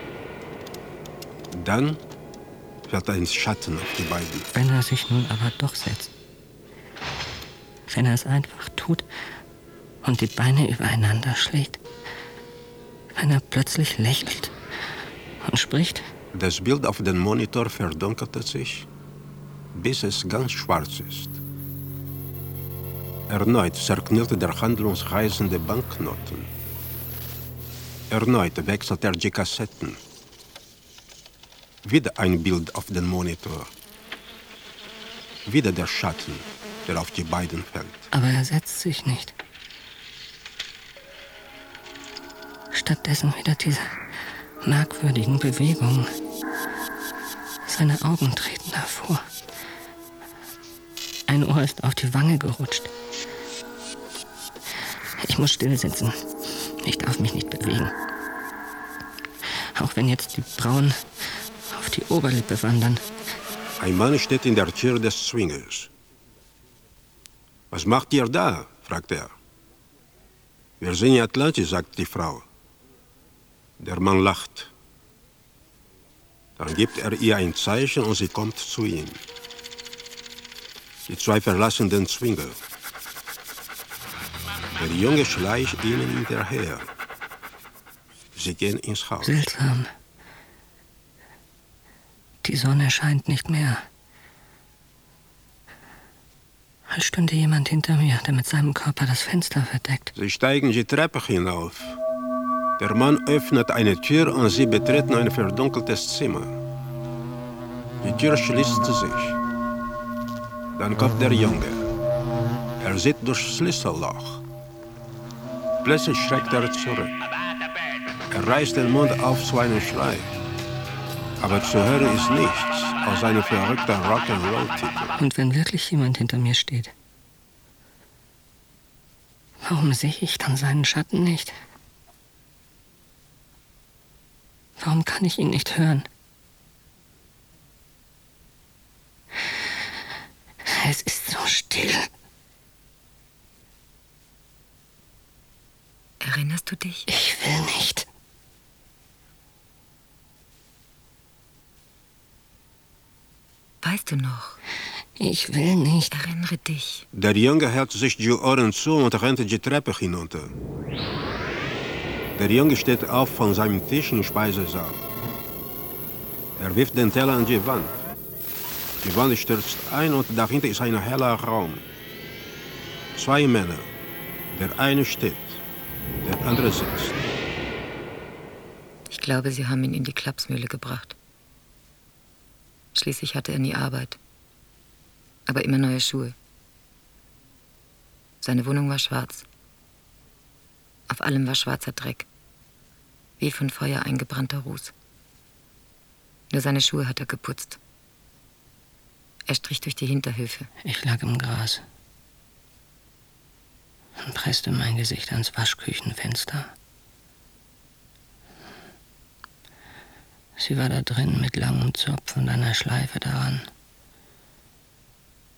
Dann fällt ein Schatten auf die beiden. Wenn er sich nun aber doch setzt. Wenn er es einfach tut und die Beine übereinander schlägt. Wenn er plötzlich lächelt und spricht. Das Bild auf dem Monitor verdunkelte sich, bis es ganz schwarz ist. Erneut zerknüllte der Handlungsreisende Banknoten. Erneut wechselte er die Kassetten. Wieder ein Bild auf dem Monitor. Wieder der Schatten, der auf die beiden fällt. Aber er setzt sich nicht. Stattdessen wieder diese merkwürdigen Bewegungen. Seine Augen treten hervor. Ein Ohr ist auf die Wange gerutscht. Ich muss still sitzen. Ich darf mich nicht bewegen. Auch wenn jetzt die Brauen auf die Oberlippe wandern. Ein Mann steht in der Tür des Swingers. Was macht ihr da? Fragt er. Wir sind in Atlantis, sagt die Frau. Der Mann lacht. Dann gibt er ihr ein Zeichen und sie kommt zu ihm. Die zwei verlassen den Swinger. Der Junge schleicht ihnen hinterher. Sie gehen ins Haus. Seltsam. Die Sonne scheint nicht mehr. Als stünde jemand hinter mir, der mit seinem Körper das Fenster verdeckt. Sie steigen die Treppe hinauf. Der Mann öffnet eine Tür und sie betreten ein verdunkeltes Zimmer. Die Tür schließt sich. Dann kommt der Junge. Er sieht durchs Schlüsselloch. Plötzlich schreckt er zurück. Er reißt den Mund auf zu einem Schrei. Aber zu hören ist nichts aus einem verrückten Rock'n'Roll-Titel. Und wenn wirklich jemand hinter mir steht, warum sehe ich dann seinen Schatten nicht? Warum kann ich ihn nicht hören? Es ist so still. Erinnerst du dich? Ich will nicht. Weißt du noch? Ich will nicht. Erinnere dich. Der Junge hält sich die Ohren zu und rennt die Treppe hinunter. Der Junge steht auf von seinem Tisch im Speisesaal. Er wirft den Teller an die Wand. Die Wand stürzt ein und dahinter ist ein heller Raum. Zwei Männer. Der eine steht, der andere sitzt. Ich glaube, sie haben ihn in die Klapsmühle gebracht. Schließlich hatte er nie Arbeit. Aber immer neue Schuhe. Seine Wohnung war schwarz. Auf allem war schwarzer Dreck. Wie von Feuer eingebrannter Ruß. Nur seine Schuhe hat er geputzt. Er strich durch die Hinterhöfe. Ich lag im Gras und presste mein Gesicht ans Waschküchenfenster. Sie war da drin mit langem Zopf und einer Schleife daran.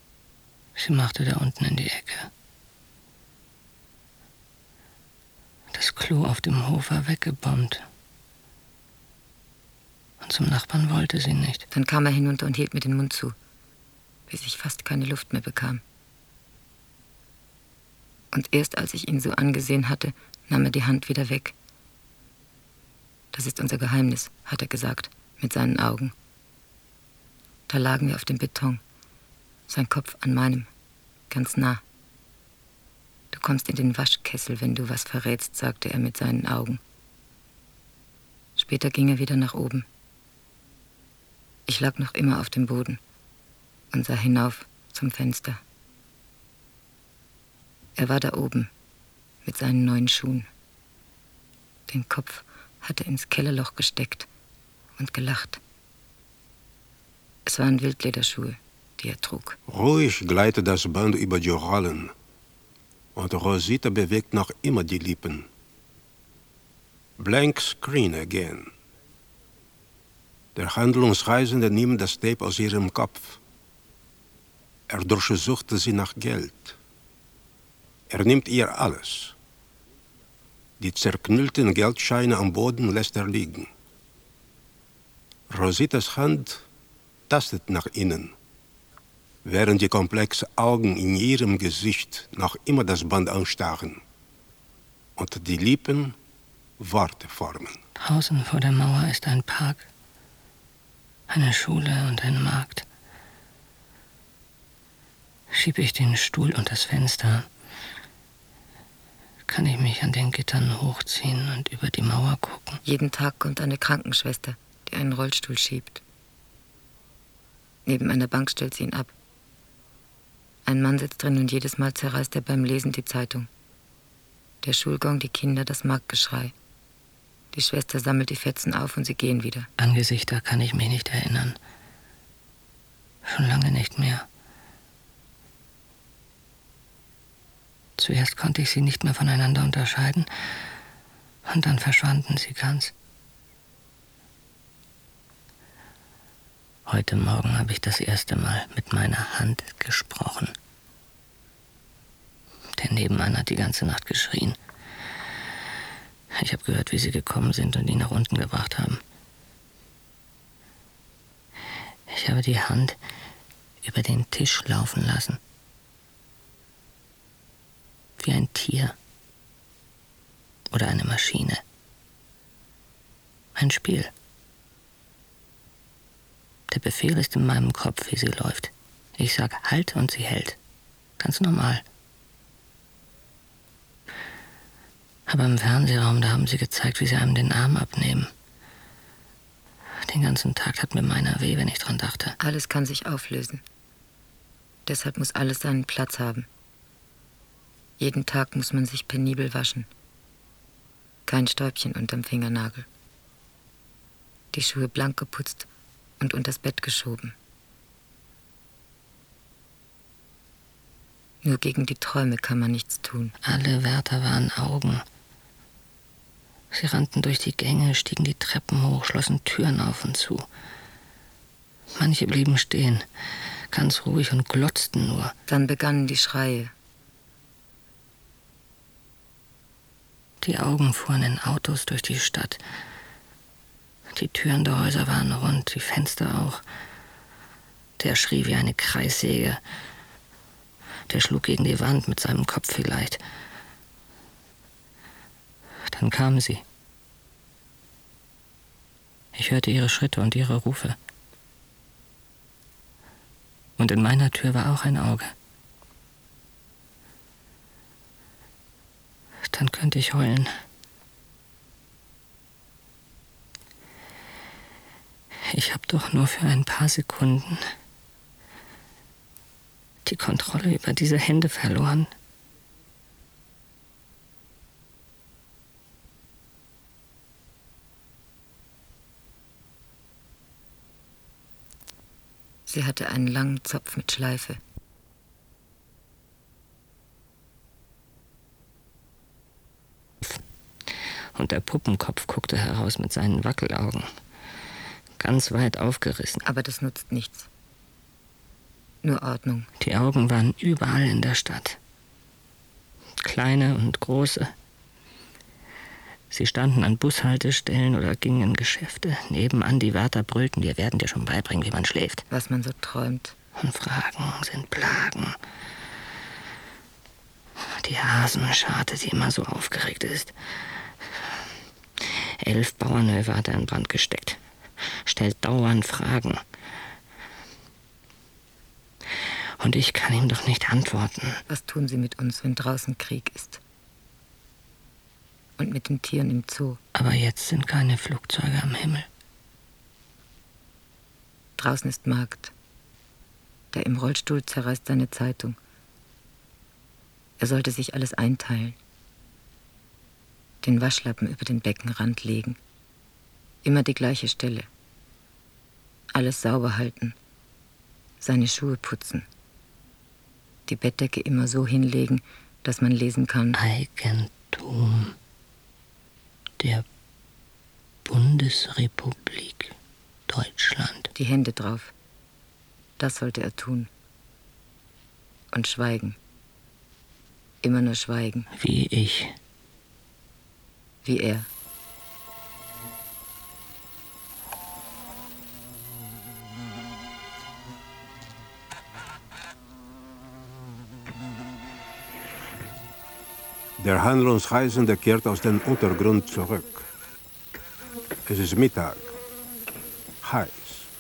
Sie machte da unten in die Ecke. Das Klo auf dem Hof war weggebombt. Und zum Nachbarn wollte sie nicht. Dann kam er hinunter und hielt mir den Mund zu, bis ich fast keine Luft mehr bekam. Und erst als ich ihn so angesehen hatte, nahm er die Hand wieder weg. Das ist unser Geheimnis, hat er gesagt, mit seinen Augen. Da lagen wir auf dem Beton, sein Kopf an meinem, ganz nah. Du kommst in den Waschkessel, wenn du was verrätst, sagte er mit seinen Augen. Später ging er wieder nach oben. Ich lag noch immer auf dem Boden und sah hinauf zum Fenster. Er war da oben mit seinen neuen Schuhen. Den Kopf hatte ins Kellerloch gesteckt und gelacht. Es waren Wildlederschuhe, die er trug. Ruhig gleitet das Band über die Rollen. Und Rosita bewegt noch immer die Lippen. Blank screen again. Der Handlungsreisende nimmt das Tape aus ihrem Kopf. Er durchsuchte sie nach Geld. Er nimmt ihr alles. Die zerknüllten Geldscheine am Boden lässt er liegen. Rositas Hand tastet nach innen, während die komplexen Augen in ihrem Gesicht noch immer das Band anstarren und die Lippen Worte formen. Draußen vor der Mauer ist ein Park, eine Schule und ein Markt. Schiebe ich den Stuhl und das Fenster, kann ich mich an den Gittern hochziehen und über die Mauer gucken. Jeden Tag kommt eine Krankenschwester, die einen Rollstuhl schiebt. Neben einer Bank stellt sie ihn ab. Ein Mann sitzt drin und jedes Mal zerreißt er beim Lesen die Zeitung. Der Schulgong, die Kinder, das Marktgeschrei. Die Schwester sammelt die Fetzen auf und sie gehen wieder. An Gesichter kann ich mich nicht erinnern. Schon lange nicht mehr. Zuerst konnte ich sie nicht mehr voneinander unterscheiden und dann verschwanden sie ganz. Heute Morgen habe ich das erste Mal mit meiner Hand gesprochen. Der Nebenmann hat die ganze Nacht geschrien. Ich habe gehört, wie sie gekommen sind und ihn nach unten gebracht haben. Ich habe die Hand über den Tisch laufen lassen. Wie ein Tier oder eine Maschine. Ein Spiel. Der Befehl ist in meinem Kopf, wie sie läuft. Ich sage halt und sie hält. Ganz normal. Aber im Fernsehraum, da haben sie gezeigt, wie sie einem den Arm abnehmen. Den ganzen Tag tat mir meiner weh, wenn ich dran dachte. Alles kann sich auflösen. Deshalb muss alles seinen Platz haben. Jeden Tag muss man sich penibel waschen. Kein Stäubchen unterm Fingernagel. Die Schuhe blank geputzt und unters Bett geschoben. Nur gegen die Träume kann man nichts tun. Alle Wärter waren Augen. Sie rannten durch die Gänge, stiegen die Treppen hoch, schlossen Türen auf und zu. Manche blieben stehen, ganz ruhig und glotzten nur. Dann begannen die Schreie. Die Augen fuhren in Autos durch die Stadt. Die Türen der Häuser waren rund, die Fenster auch. Der schrie wie eine Kreissäge. Der schlug gegen die Wand mit seinem Kopf vielleicht. Dann kamen sie. Ich hörte ihre Schritte und ihre Rufe. Und in meiner Tür war auch ein Auge. Dann könnte ich heulen. Ich habe doch nur für ein paar Sekunden die Kontrolle über diese Hände verloren. Sie hatte einen langen Zopf mit Schleife. Und der Puppenkopf guckte heraus mit seinen Wackelaugen. Ganz weit aufgerissen. Aber das nutzt nichts. Nur Ordnung. Die Augen waren überall in der Stadt. Kleine und große. Sie standen an Bushaltestellen oder gingen in Geschäfte. Nebenan die Wärter brüllten, wir werden dir schon beibringen, wie man schläft. Was man so träumt. Und Fragen sind Plagen. Die Hasenscharte, die immer so aufgeregt ist. 11 Bauernhöfe hat er in Brand gesteckt. Stellt dauernd Fragen. Und ich kann ihm doch nicht antworten. Was tun Sie mit uns, wenn draußen Krieg ist? Und mit den Tieren im Zoo? Aber jetzt sind keine Flugzeuge am Himmel. Draußen ist Markt. Der im Rollstuhl zerreißt seine Zeitung. Er sollte sich alles einteilen. Den Waschlappen über den Beckenrand legen. Immer die gleiche Stelle. Alles sauber halten. Seine Schuhe putzen. Die Bettdecke immer so hinlegen, dass man lesen kann. Eigentum der Bundesrepublik Deutschland. Die Hände drauf. Das sollte er tun. Und schweigen. Immer nur schweigen. Wie ich. Wie er. Der Handlungsreisende kehrt aus dem Untergrund zurück. Es ist Mittag. Heiß.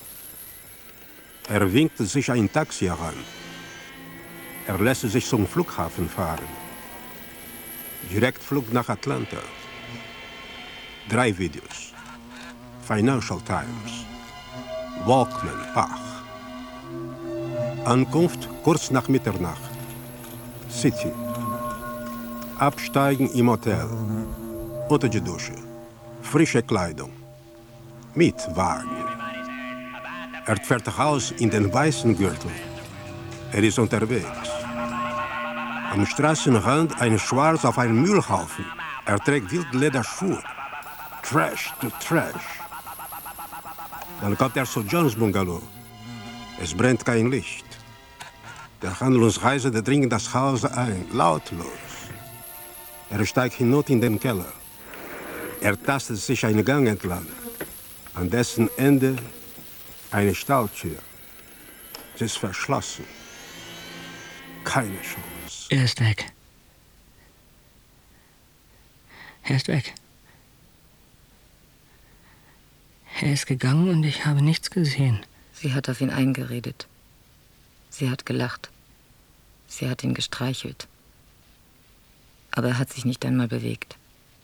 Er winkt sich ein Taxi heran. Er lässt sich zum Flughafen fahren. Direktflug nach Atlanta. 3 Videos. Financial Times. Walkman, Bach. Ankunft kurz nach Mitternacht. City. Absteigen im Hotel. Unter die Dusche. Frische Kleidung. Mietwagen. Er fährt raus in den weißen Gürtel. Er ist unterwegs. Am Straßenrand ein Schwarz auf einem Müllhaufen. Er trägt Wildlederschuhe. Trash to Trash. Dann kommt er zu Johns Bungalow. Es brennt kein Licht. Der Handlungsreisende dringt in das Haus ein, lautlos. Er steigt hinunter in den Keller. Er tastet sich einen Gang entlang. An dessen Ende eine Stahltür. Sie ist verschlossen. Keine Chance. Er ist weg. Er ist weg. Er ist gegangen und ich habe nichts gesehen. Sie hat auf ihn eingeredet. Sie hat gelacht. Sie hat ihn gestreichelt. Aber er hat sich nicht einmal bewegt.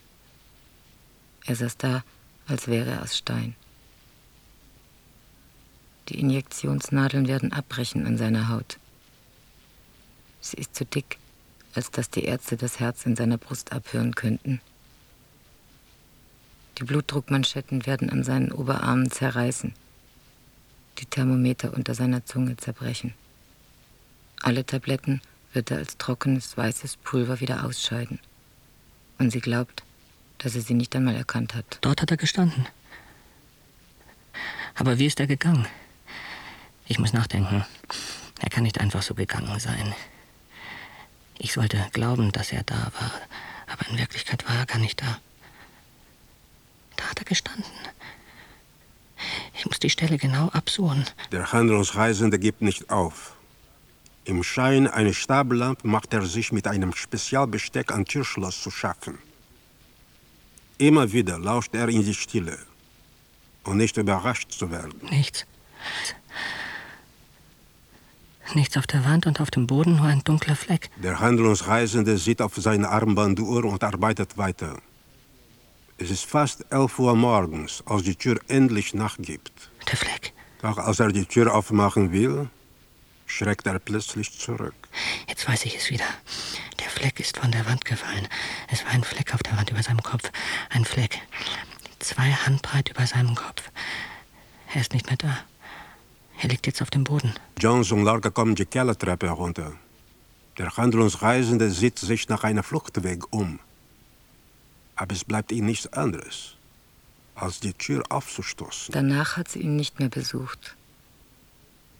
Er saß da, als wäre er aus Stein. Die Injektionsnadeln werden abbrechen an seiner Haut. Sie ist zu dick, als dass die Ärzte das Herz in seiner Brust abhören könnten. Die Blutdruckmanschetten werden an seinen Oberarmen zerreißen, die Thermometer unter seiner Zunge zerbrechen. Alle Tabletten wird er als trockenes, weißes Pulver wieder ausscheiden. Und sie glaubt, dass er sie nicht einmal erkannt hat. Dort hat er gestanden. Aber wie ist er gegangen? Ich muss nachdenken. Er kann nicht einfach so gegangen sein. Ich sollte glauben, dass er da war, aber in Wirklichkeit war er gar nicht da. Da hat er gestanden. Ich muss die Stelle genau absuchen. Der Handlungsreisende gibt nicht auf. Im Schein einer Stablampe macht er sich mit einem Spezialbesteck an Türschloss zu schaffen. Immer wieder lauscht er in die Stille, um nicht überrascht zu werden. Nichts. Nichts auf der Wand und auf dem Boden, nur ein dunkler Fleck. Der Handlungsreisende sieht auf seine Armbanduhr und arbeitet weiter. Es ist fast 11 Uhr morgens, als die Tür endlich nachgibt. Der Fleck. Doch als er die Tür aufmachen will, schreckt er plötzlich zurück. Jetzt weiß ich es wieder. Der Fleck ist von der Wand gefallen. Es war ein Fleck auf der Wand über seinem Kopf. Ein Fleck. 2 Handbreit über seinem Kopf. Er ist nicht mehr da. Er liegt jetzt auf dem Boden. Jones und Lorca kommen die Kellertreppe herunter. Der Handlungsreisende sieht sich nach einem Fluchtweg um. Aber es bleibt ihm nichts anderes, als die Tür aufzustoßen. Danach hat sie ihn nicht mehr besucht.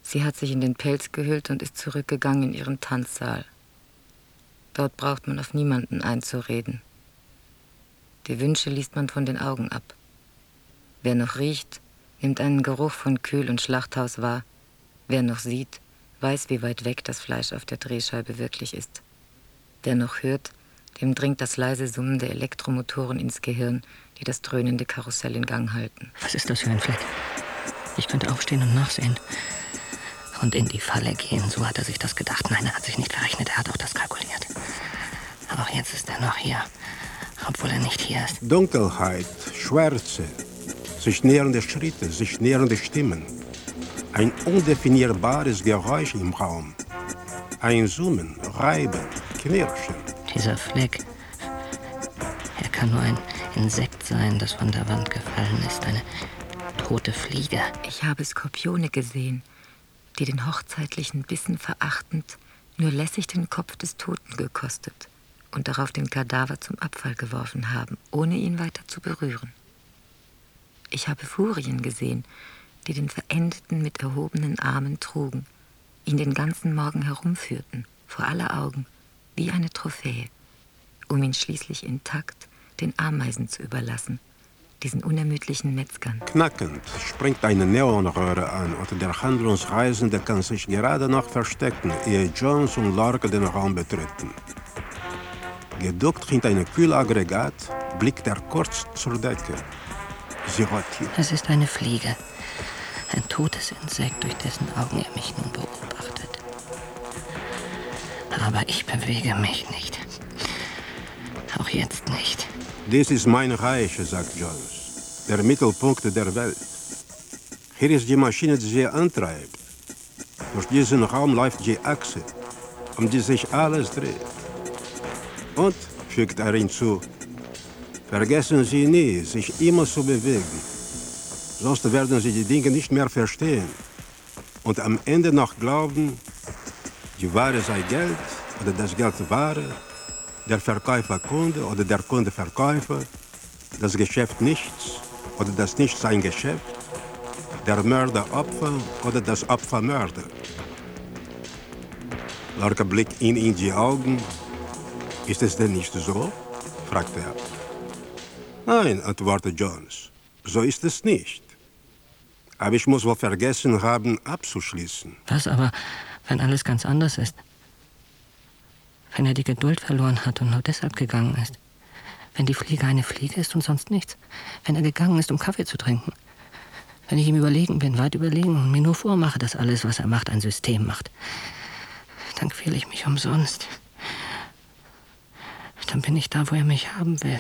Sie hat sich in den Pelz gehüllt und ist zurückgegangen in ihren Tanzsaal. Dort braucht man auf niemanden einzureden. Die Wünsche liest man von den Augen ab. Wer noch riecht, nimmt einen Geruch von Kühl- und Schlachthaus wahr. Wer noch sieht, weiß, wie weit weg das Fleisch auf der Drehscheibe wirklich ist. Wer noch hört, dem dringt das leise Summen der Elektromotoren ins Gehirn, die das dröhnende Karussell in Gang halten. Was ist das für ein Fleck? Ich könnte aufstehen und nachsehen. Und in die Falle gehen, so hat er sich das gedacht. Nein, er hat sich nicht verrechnet, er hat auch das kalkuliert. Aber auch jetzt ist er noch hier, obwohl er nicht hier ist. Dunkelheit, Schwärze, sich nähernde Schritte, sich nähernde Stimmen. Ein undefinierbares Geräusch im Raum. Ein Summen, Reiben, Knirschen. Dieser Fleck, er kann nur ein Insekt sein, das von der Wand gefallen ist. Eine tote Fliege. Ich habe Skorpione gesehen, die den hochzeitlichen Bissen verachtend nur lässig den Kopf des Toten gekostet und darauf den Kadaver zum Abfall geworfen haben, ohne ihn weiter zu berühren. Ich habe Furien gesehen, die den Verendeten mit erhobenen Armen trugen, ihn den ganzen Morgen herumführten, vor aller Augen, wie eine Trophäe, um ihn schließlich intakt den Ameisen zu überlassen, diesen unermüdlichen Metzgern. Knackend springt eine Neonröhre an und der Handlungsreisende kann sich gerade noch verstecken, ehe Jones und Lorca den Raum betreten. Geduckt hinter einem Kühlaggregat blickt er kurz zur Decke. Sie rotiert. Es ist eine Fliege. Ein totes Insekt, durch dessen Augen er mich nun beobachtet. Aber ich bewege mich nicht. Auch jetzt nicht. Dies ist mein Reich, sagt Jones. Der Mittelpunkt der Welt. Hier ist die Maschine, die sie antreibt. Durch diesen Raum läuft die Achse, um die sich alles dreht. Und, fügt er hinzu, vergessen Sie nie, sich immer zu bewegen. Sonst werden Sie die Dinge nicht mehr verstehen. Und am Ende noch glauben, die Ware sei Geld oder das Geld Ware, der Verkäufer Kunde oder der Kunde Verkäufer, das Geschäft nichts oder das Nichts ein Geschäft, der Mörder Opfer oder das Opfer Mörder. Lorca blickt ihn in die Augen. Ist es denn nicht so? Fragt er. Nein, antwortet Jones. So ist es nicht. Aber ich muss wohl vergessen haben, abzuschließen. Was aber, wenn alles ganz anders ist? Wenn er die Geduld verloren hat und nur deshalb gegangen ist? Wenn die Fliege eine Fliege ist und sonst nichts? Wenn er gegangen ist, um Kaffee zu trinken? Wenn ich ihm überlegen bin, weit überlegen und mir nur vormache, dass alles, was er macht, ein System macht? Dann quäle ich mich umsonst. Dann bin ich da, wo er mich haben will.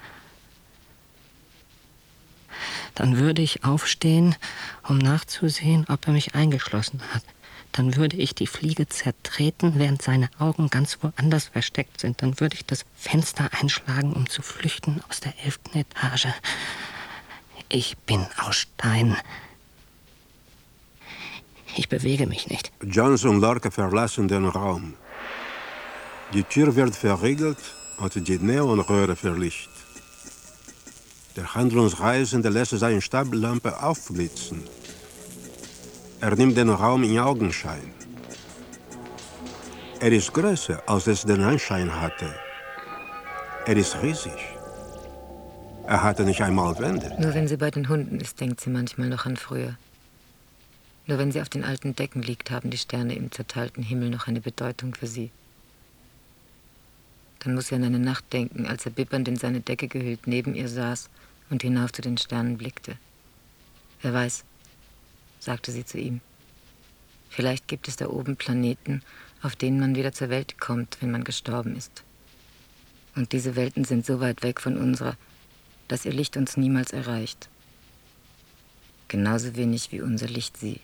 Dann würde ich aufstehen, um nachzusehen, ob er mich eingeschlossen hat. Dann würde ich die Fliege zertreten, während seine Augen ganz woanders versteckt sind. Dann würde ich das Fenster einschlagen, um zu flüchten aus der 11. Etage. Ich bin aus Stein. Ich bewege mich nicht. Jones und Lorca verlassen den Raum. Die Tür wird verriegelt und die Neonröhre verlicht. Der Handlungsreisende lässt seine Stablampe aufblitzen. Er nimmt den Raum in Augenschein. Er ist größer, als es den Anschein hatte. Er ist riesig. Er hatte nicht einmal Wände. Nur wenn sie bei den Hunden ist, denkt sie manchmal noch an früher. Nur wenn sie auf den alten Decken liegt, haben die Sterne im zerteilten Himmel noch eine Bedeutung für sie. Dann muss sie an eine Nacht denken, als er bibbernd in seine Decke gehüllt neben ihr saß und hinauf zu den Sternen blickte. Wer weiß, sagte sie zu ihm. Vielleicht gibt es da oben Planeten, auf denen man wieder zur Welt kommt, wenn man gestorben ist. Und diese Welten sind so weit weg von unserer, dass ihr Licht uns niemals erreicht. Genauso wenig wie unser Licht sie.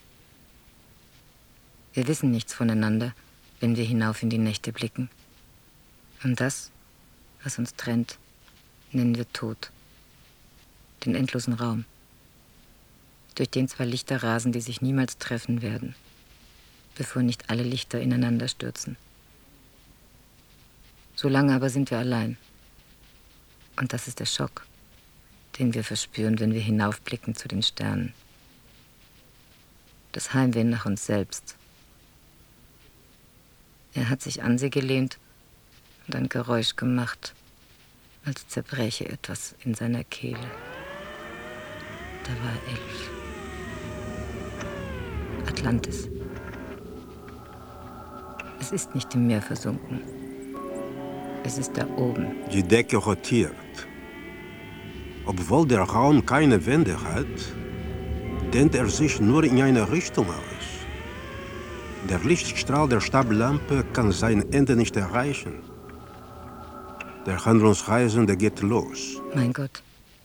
Wir wissen nichts voneinander, wenn wir hinauf in die Nächte blicken. Und das, was uns trennt, nennen wir Tod. Den endlosen Raum, durch den zwei Lichter rasen, die sich niemals treffen werden, bevor nicht alle Lichter ineinander stürzen. Solange aber sind wir allein. Und das ist der Schock, den wir verspüren, wenn wir hinaufblicken zu den Sternen. das Heimweh nach uns selbst. Er hat sich an sie gelehnt und ein Geräusch gemacht, als zerbreche etwas in seiner Kehle. Da war 11. Atlantis. Es ist nicht im Meer versunken. Es ist da oben. Die Decke rotiert. Obwohl der Raum keine Wände hat, dehnt er sich nur in eine Richtung aus. Der Lichtstrahl der Stablampe kann sein Ende nicht erreichen. Der Handlungsreisende geht los. Mein Gott.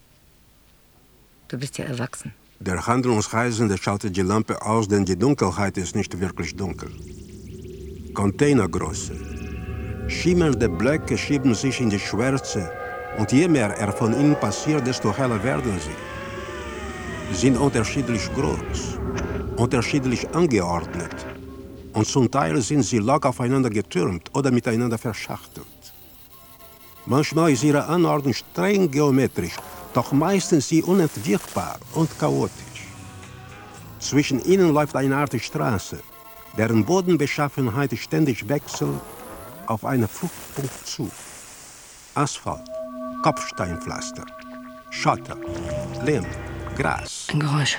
Du bist ja erwachsen. Der Handlungsreisende schaltet die Lampe aus, denn die Dunkelheit ist nicht wirklich dunkel. Containergröße. Schimmernde Blöcke schieben sich in die Schwärze und je mehr er von ihnen passiert, desto heller werden sie. Sie sind unterschiedlich groß, unterschiedlich angeordnet und zum Teil sind sie locker aufeinander getürmt oder miteinander verschachtelt. Manchmal ist ihre Anordnung streng geometrisch, doch meistens sie unentwirrbar und chaotisch. Zwischen ihnen läuft eine Art Straße, deren Bodenbeschaffenheit ständig wechselt auf einen Fluchtpunkt zu. Asphalt, Kopfsteinpflaster, Schotter, Lehm, Gras. Ein Geräusch.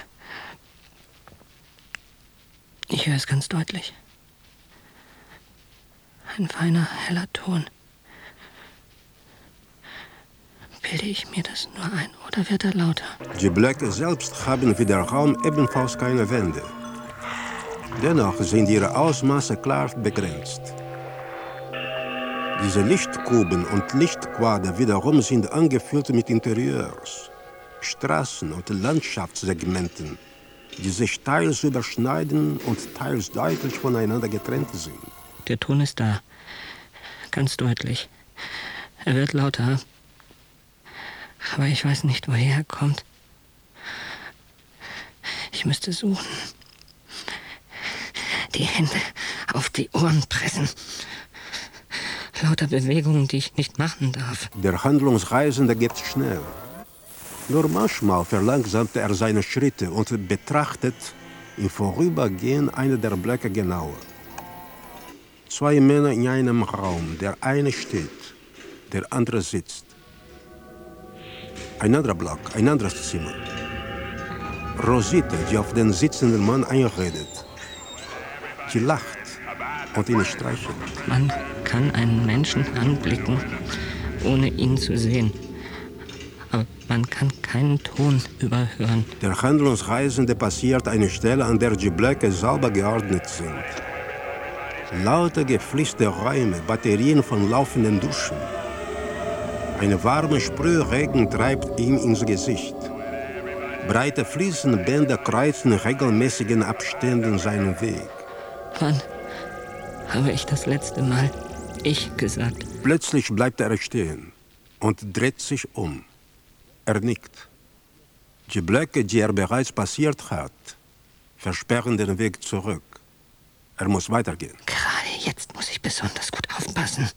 Ich höre es ganz deutlich. Ein feiner, heller Ton. Bilde ich mir das nur ein oder wird er lauter? Die Blöcke selbst haben wie der Raum ebenfalls keine Wände. Dennoch sind ihre Ausmaße klar begrenzt. Diese Lichtkuben und Lichtquader wiederum sind angefüllt mit Interieurs, Straßen und Landschaftssegmenten, die sich teils überschneiden und teils deutlich voneinander getrennt sind. Der Ton ist da. Ganz deutlich. Er wird lauter. Aber ich weiß nicht, woher er kommt. Ich müsste suchen. Die Hände auf die Ohren pressen. Lauter Bewegungen, die ich nicht machen darf. Der Handlungsreisende geht schnell. Nur manchmal verlangsamt er seine Schritte und betrachtet im Vorübergehen eine der Blöcke genauer. 2 Männer in einem Raum. Der eine steht, der andere sitzt. Ein anderer Block, ein anderes Zimmer. Rosita, die auf den sitzenden Mann einredet. Sie lacht und ihn streichelt. Man kann einen Menschen anblicken, ohne ihn zu sehen. Aber man kann keinen Ton überhören. Der Handlungsreisende passiert eine Stelle, an der die Blöcke sauber geordnet sind. Laute, gefließte Räume, Batterien von laufenden Duschen. Eine warme Sprühregen treibt ihm ins Gesicht. Breite Fliesenbänder kreuzen in regelmäßigen Abständen seinen Weg. Wann habe ich das letzte Mal ich gesagt? Plötzlich bleibt er stehen und dreht sich um. Er nickt. Die Blöcke, die er bereits passiert hat, versperren den Weg zurück. Er muss weitergehen. Gerade jetzt muss ich besonders gut aufpassen.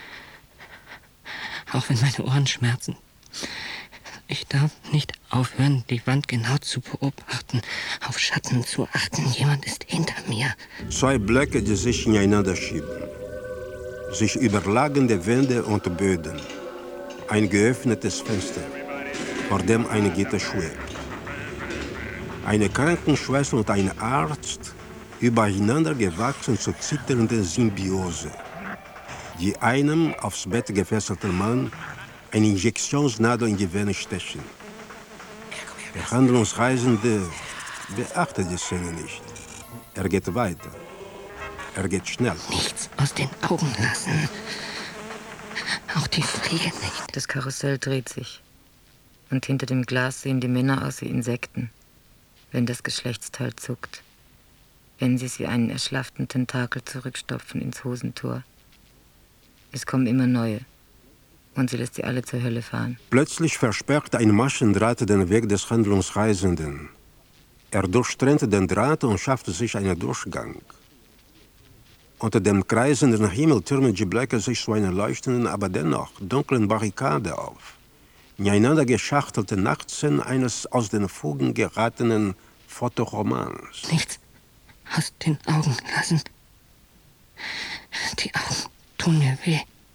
Auch wenn meine Ohren schmerzen. Ich darf nicht aufhören, die Wand genau zu beobachten, auf Schatten zu achten. Jemand ist hinter mir. 2 Blöcke, die sich ineinander schieben. Sich überlagende Wände und Böden. Ein geöffnetes Fenster, vor dem eine Gitter schwebt. Eine Krankenschwester und ein Arzt, übereinander gewachsen zur zitternden Symbiose. Die einem aufs Bett gefesselten Mann eine Injektionsnadel in die Vene stechen. Der Handlungsreisende beachtet die Szene nicht. Er geht weiter. Er geht schnell. Nichts aus den Augen lassen. Auch die Fliege nicht. Das Karussell dreht sich. Und hinter dem Glas sehen die Männer aus wie Insekten, wenn das Geschlechtsteil zuckt. Wenn sie wie einen erschlafften Tentakel zurückstopfen ins Hosentor. Es kommen immer neue. Und sie lässt sie alle zur Hölle fahren. Plötzlich versperrt ein Maschendraht den Weg des Handlungsreisenden. Er durchtrennt den Draht und schafft sich einen Durchgang. Unter dem kreisenden Himmel türmen die Blöcke sich zu einer leuchtenden, aber dennoch dunklen Barrikade auf. Ineinander geschachtelte Nachtszenen eines aus den Fugen geratenen Fotoromans. Nichts. aus den Augen lassen. Die Augen tun mir weh.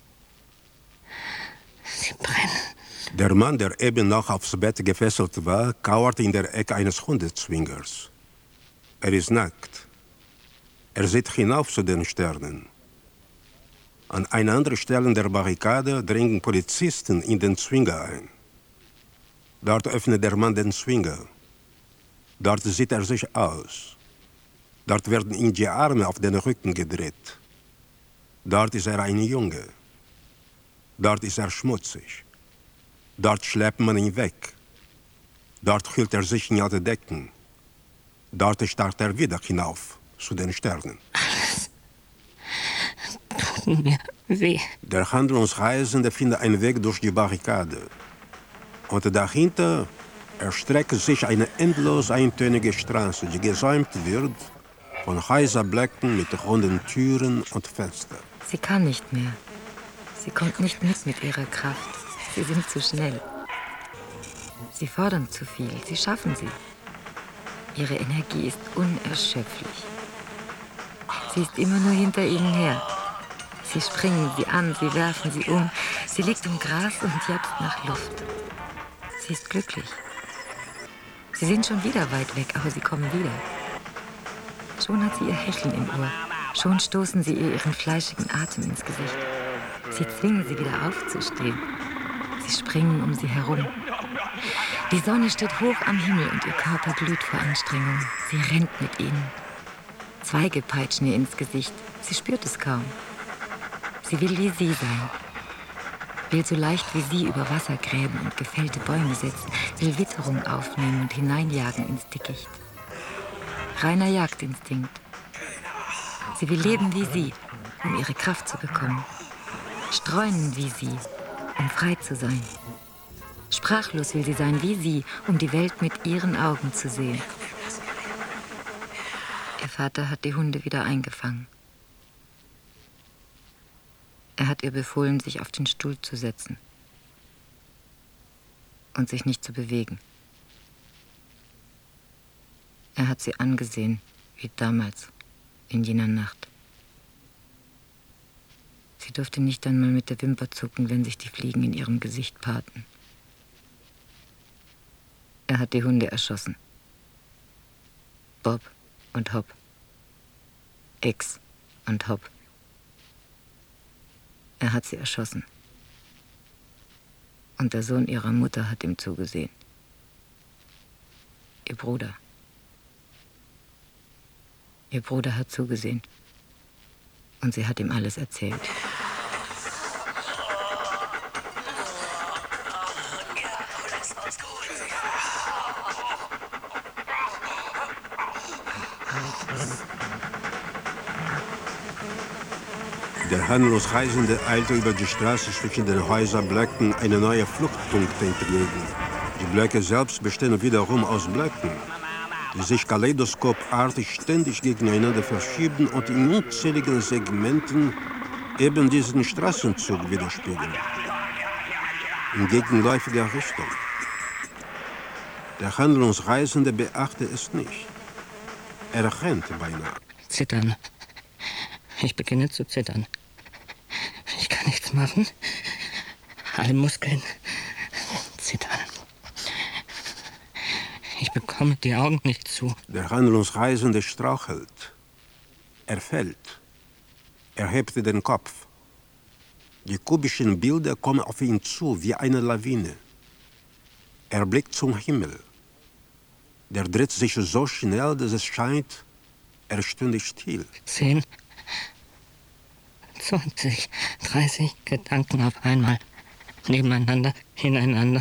Sie brennen. Der Mann, der eben noch aufs Bett gefesselt war, kauert in der Ecke eines Hundezwingers. Er ist nackt. Er sieht hinauf zu den Sternen. An einer anderen Stelle der Barrikade dringen Polizisten in den Zwinger ein. Dort öffnet der Mann den Zwinger. Dort sieht er sich aus. Dort werden ihm die Arme auf den Rücken gedreht. Dort ist er ein Junge. Dort ist er schmutzig. Dort schleppt man ihn weg. Dort hüllt er sich in alte Decken. Dort starrt er wieder hinauf zu den Sternen. Alles tut mir weh. Der Handlungsreisende findet einen Weg durch die Barrikade. Und dahinter erstreckt sich eine endlos eintönige Straße, die gesäumt wird von Häuserblöcken mit runden Türen und Fenstern. Sie kann nicht mehr. Sie kommt nicht mit ihrer Kraft. Sie sind zu schnell. Sie fordern zu viel. Sie schaffen sie. Ihre Energie ist unerschöpflich. Sie ist immer nur hinter ihnen her. Sie springen sie an, sie werfen sie um. Sie liegt im Gras und japst nach Luft. Sie ist glücklich. Sie sind schon wieder weit weg, aber sie kommen wieder. Schon hat sie ihr Hecheln im Ohr. Schon stoßen sie ihr ihren fleischigen Atem ins Gesicht. Sie zwingen sie wieder aufzustehen. Sie springen um sie herum. Die Sonne steht hoch am Himmel und ihr Körper glüht vor Anstrengung. Sie rennt mit ihnen. Zweige peitschen ihr ins Gesicht. Sie spürt es kaum. Sie will wie sie sein. Will so leicht wie sie über Wassergräben und gefällte Bäume setzen. Will Witterung aufnehmen und hineinjagen ins Dickicht. Reiner Jagdinstinkt. Sie will leben wie sie, um ihre Kraft zu bekommen. Streunen wie sie, um frei zu sein. Sprachlos will sie sein wie sie, um die Welt mit ihren Augen zu sehen. Ihr Vater hat die Hunde wieder eingefangen. Er hat ihr befohlen, sich auf den Stuhl zu setzen und sich nicht zu bewegen. Er hat sie angesehen, wie damals, in jener Nacht. Sie durfte nicht einmal mit der Wimper zucken, wenn sich die Fliegen in ihrem Gesicht paarten. Er hat die Hunde erschossen. Bob und Hop. X und Hop. Er hat sie erschossen. Und der Sohn ihrer Mutter hat ihm zugesehen. Ihr Bruder. Ihr Bruder hat zugesehen. Und sie hat ihm alles erzählt. Der Handlungsreisende eilte über die Straße zwischen den Häuserblöcken eine neue Fluchtpunkte entgegen. Die Blöcke selbst bestehen wiederum aus Blöcken, die sich kaleidoskopartig ständig gegeneinander verschieben und in unzähligen Segmenten eben diesen Straßenzug widerspiegeln. In gegenläufiger Richtung. Der Handlungsreisende beachtet es nicht. Er rennt beinahe. Zittern. Ich beginne zu zittern. Ich kann nichts machen. Alle Muskeln zittern. Ich bekomme die Augen nicht zu. Der Handlungsreisende strauchelt. Er fällt. Er hebt den Kopf. Die kubischen Bilder kommen auf ihn zu wie eine Lawine. Er blickt zum Himmel. Der dreht sich so schnell, dass es scheint, er stünde still. 10, 20, 30 Gedanken auf einmal. Nebeneinander, ineinander.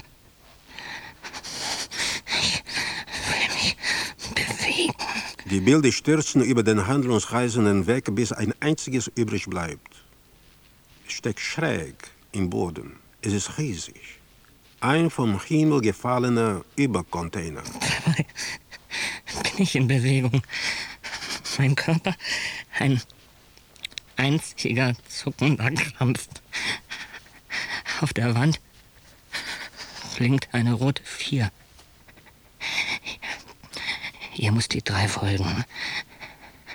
Ich will mich bewegen. Die Bilder stürzen über den Handlungsreisenden weg, bis ein einziges übrig bleibt. Es steckt schräg im Boden. Es ist riesig. Ein vom Himmel gefallener Übercontainer. Dabei bin ich in Bewegung. Mein Körper ein einziger zuckender Krampf. Auf der Wand blinkt eine rote 4. Hier muss die 3 folgen.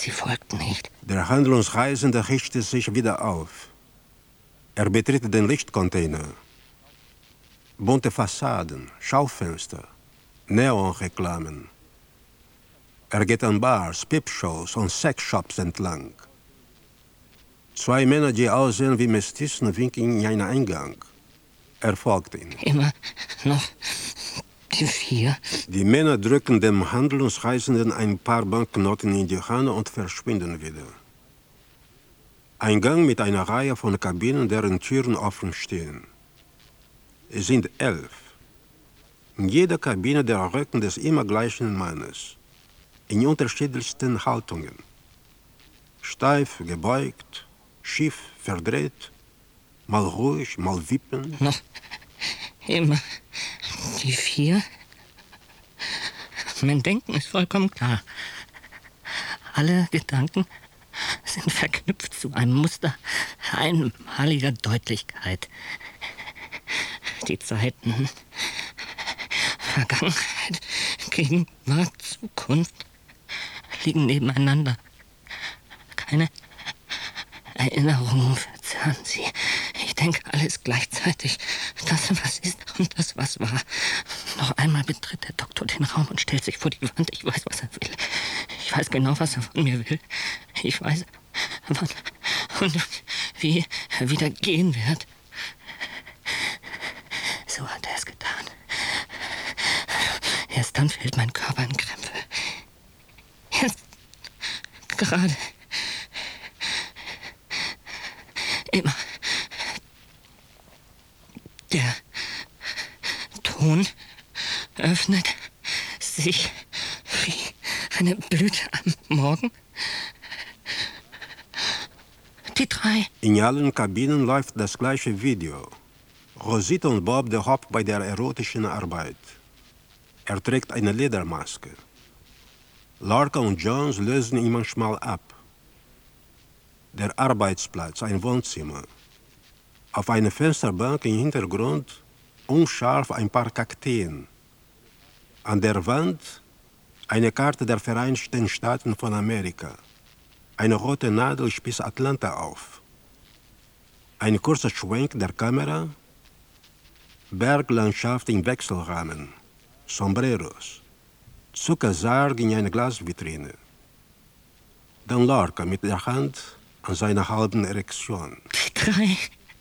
Sie folgt nicht. Der Handlungsreisende richtet sich wieder auf. Er betritt den Lichtcontainer. Bunte Fassaden, Schaufenster, Neonreklamen. Er geht an Bars, Pipshows und Sexshops entlang. 2 Männer, die aussehen wie Mestizen, winken in einen Eingang. Er folgt ihnen. Immer noch die 4. Die Männer drücken dem Handlungsreisenden ein paar Banknoten in die Hand und verschwinden wieder. Ein Gang mit einer Reihe von Kabinen, deren Türen offen stehen. Es sind 11. In jeder Kabine der Rücken des immer gleichen Mannes. In unterschiedlichsten Haltungen. Steif, gebeugt, schief, verdreht, mal ruhig, mal wippend. Noch immer die 4. Mein Denken ist vollkommen klar. Alle Gedanken sind verknüpft zu einem Muster einmaliger Deutlichkeit. Die Zeiten Vergangenheit, Gegenwart, Zukunft liegen nebeneinander. Keine Erinnerungen verzerren sie. Ich denke alles gleichzeitig. Das, was ist und das, was war. Noch einmal betritt der Doktor den Raum und stellt sich vor die Wand. Ich weiß, was er will. Ich weiß genau, was er von mir will. Ich weiß, wann und wie er wieder gehen wird. So hat er es getan. Erst dann fällt mein Körper in Krämpfe. Jetzt gerade. Immer. Der Ton öffnet sich wie eine Blüte am Morgen. Die 3. In allen Kabinen läuft das gleiche Video. Rosita und Bob der Haupt bei der erotischen Arbeit. Er trägt eine Ledermaske. Larka und Jones lösen ihn manchmal ab. Der Arbeitsplatz, ein Wohnzimmer. Auf einer Fensterbank im Hintergrund unscharf ein paar Kakteen. An der Wand eine Karte der Vereinigten Staaten von Amerika. Eine rote Nadel spießt Atlanta auf. Ein kurzer Schwenk der Kamera. Berglandschaft im Wechselrahmen. Sombreros. Zuckersarg in einer Glasvitrine. Dann Larka mit der Hand an seiner halben Erektion. Die 3.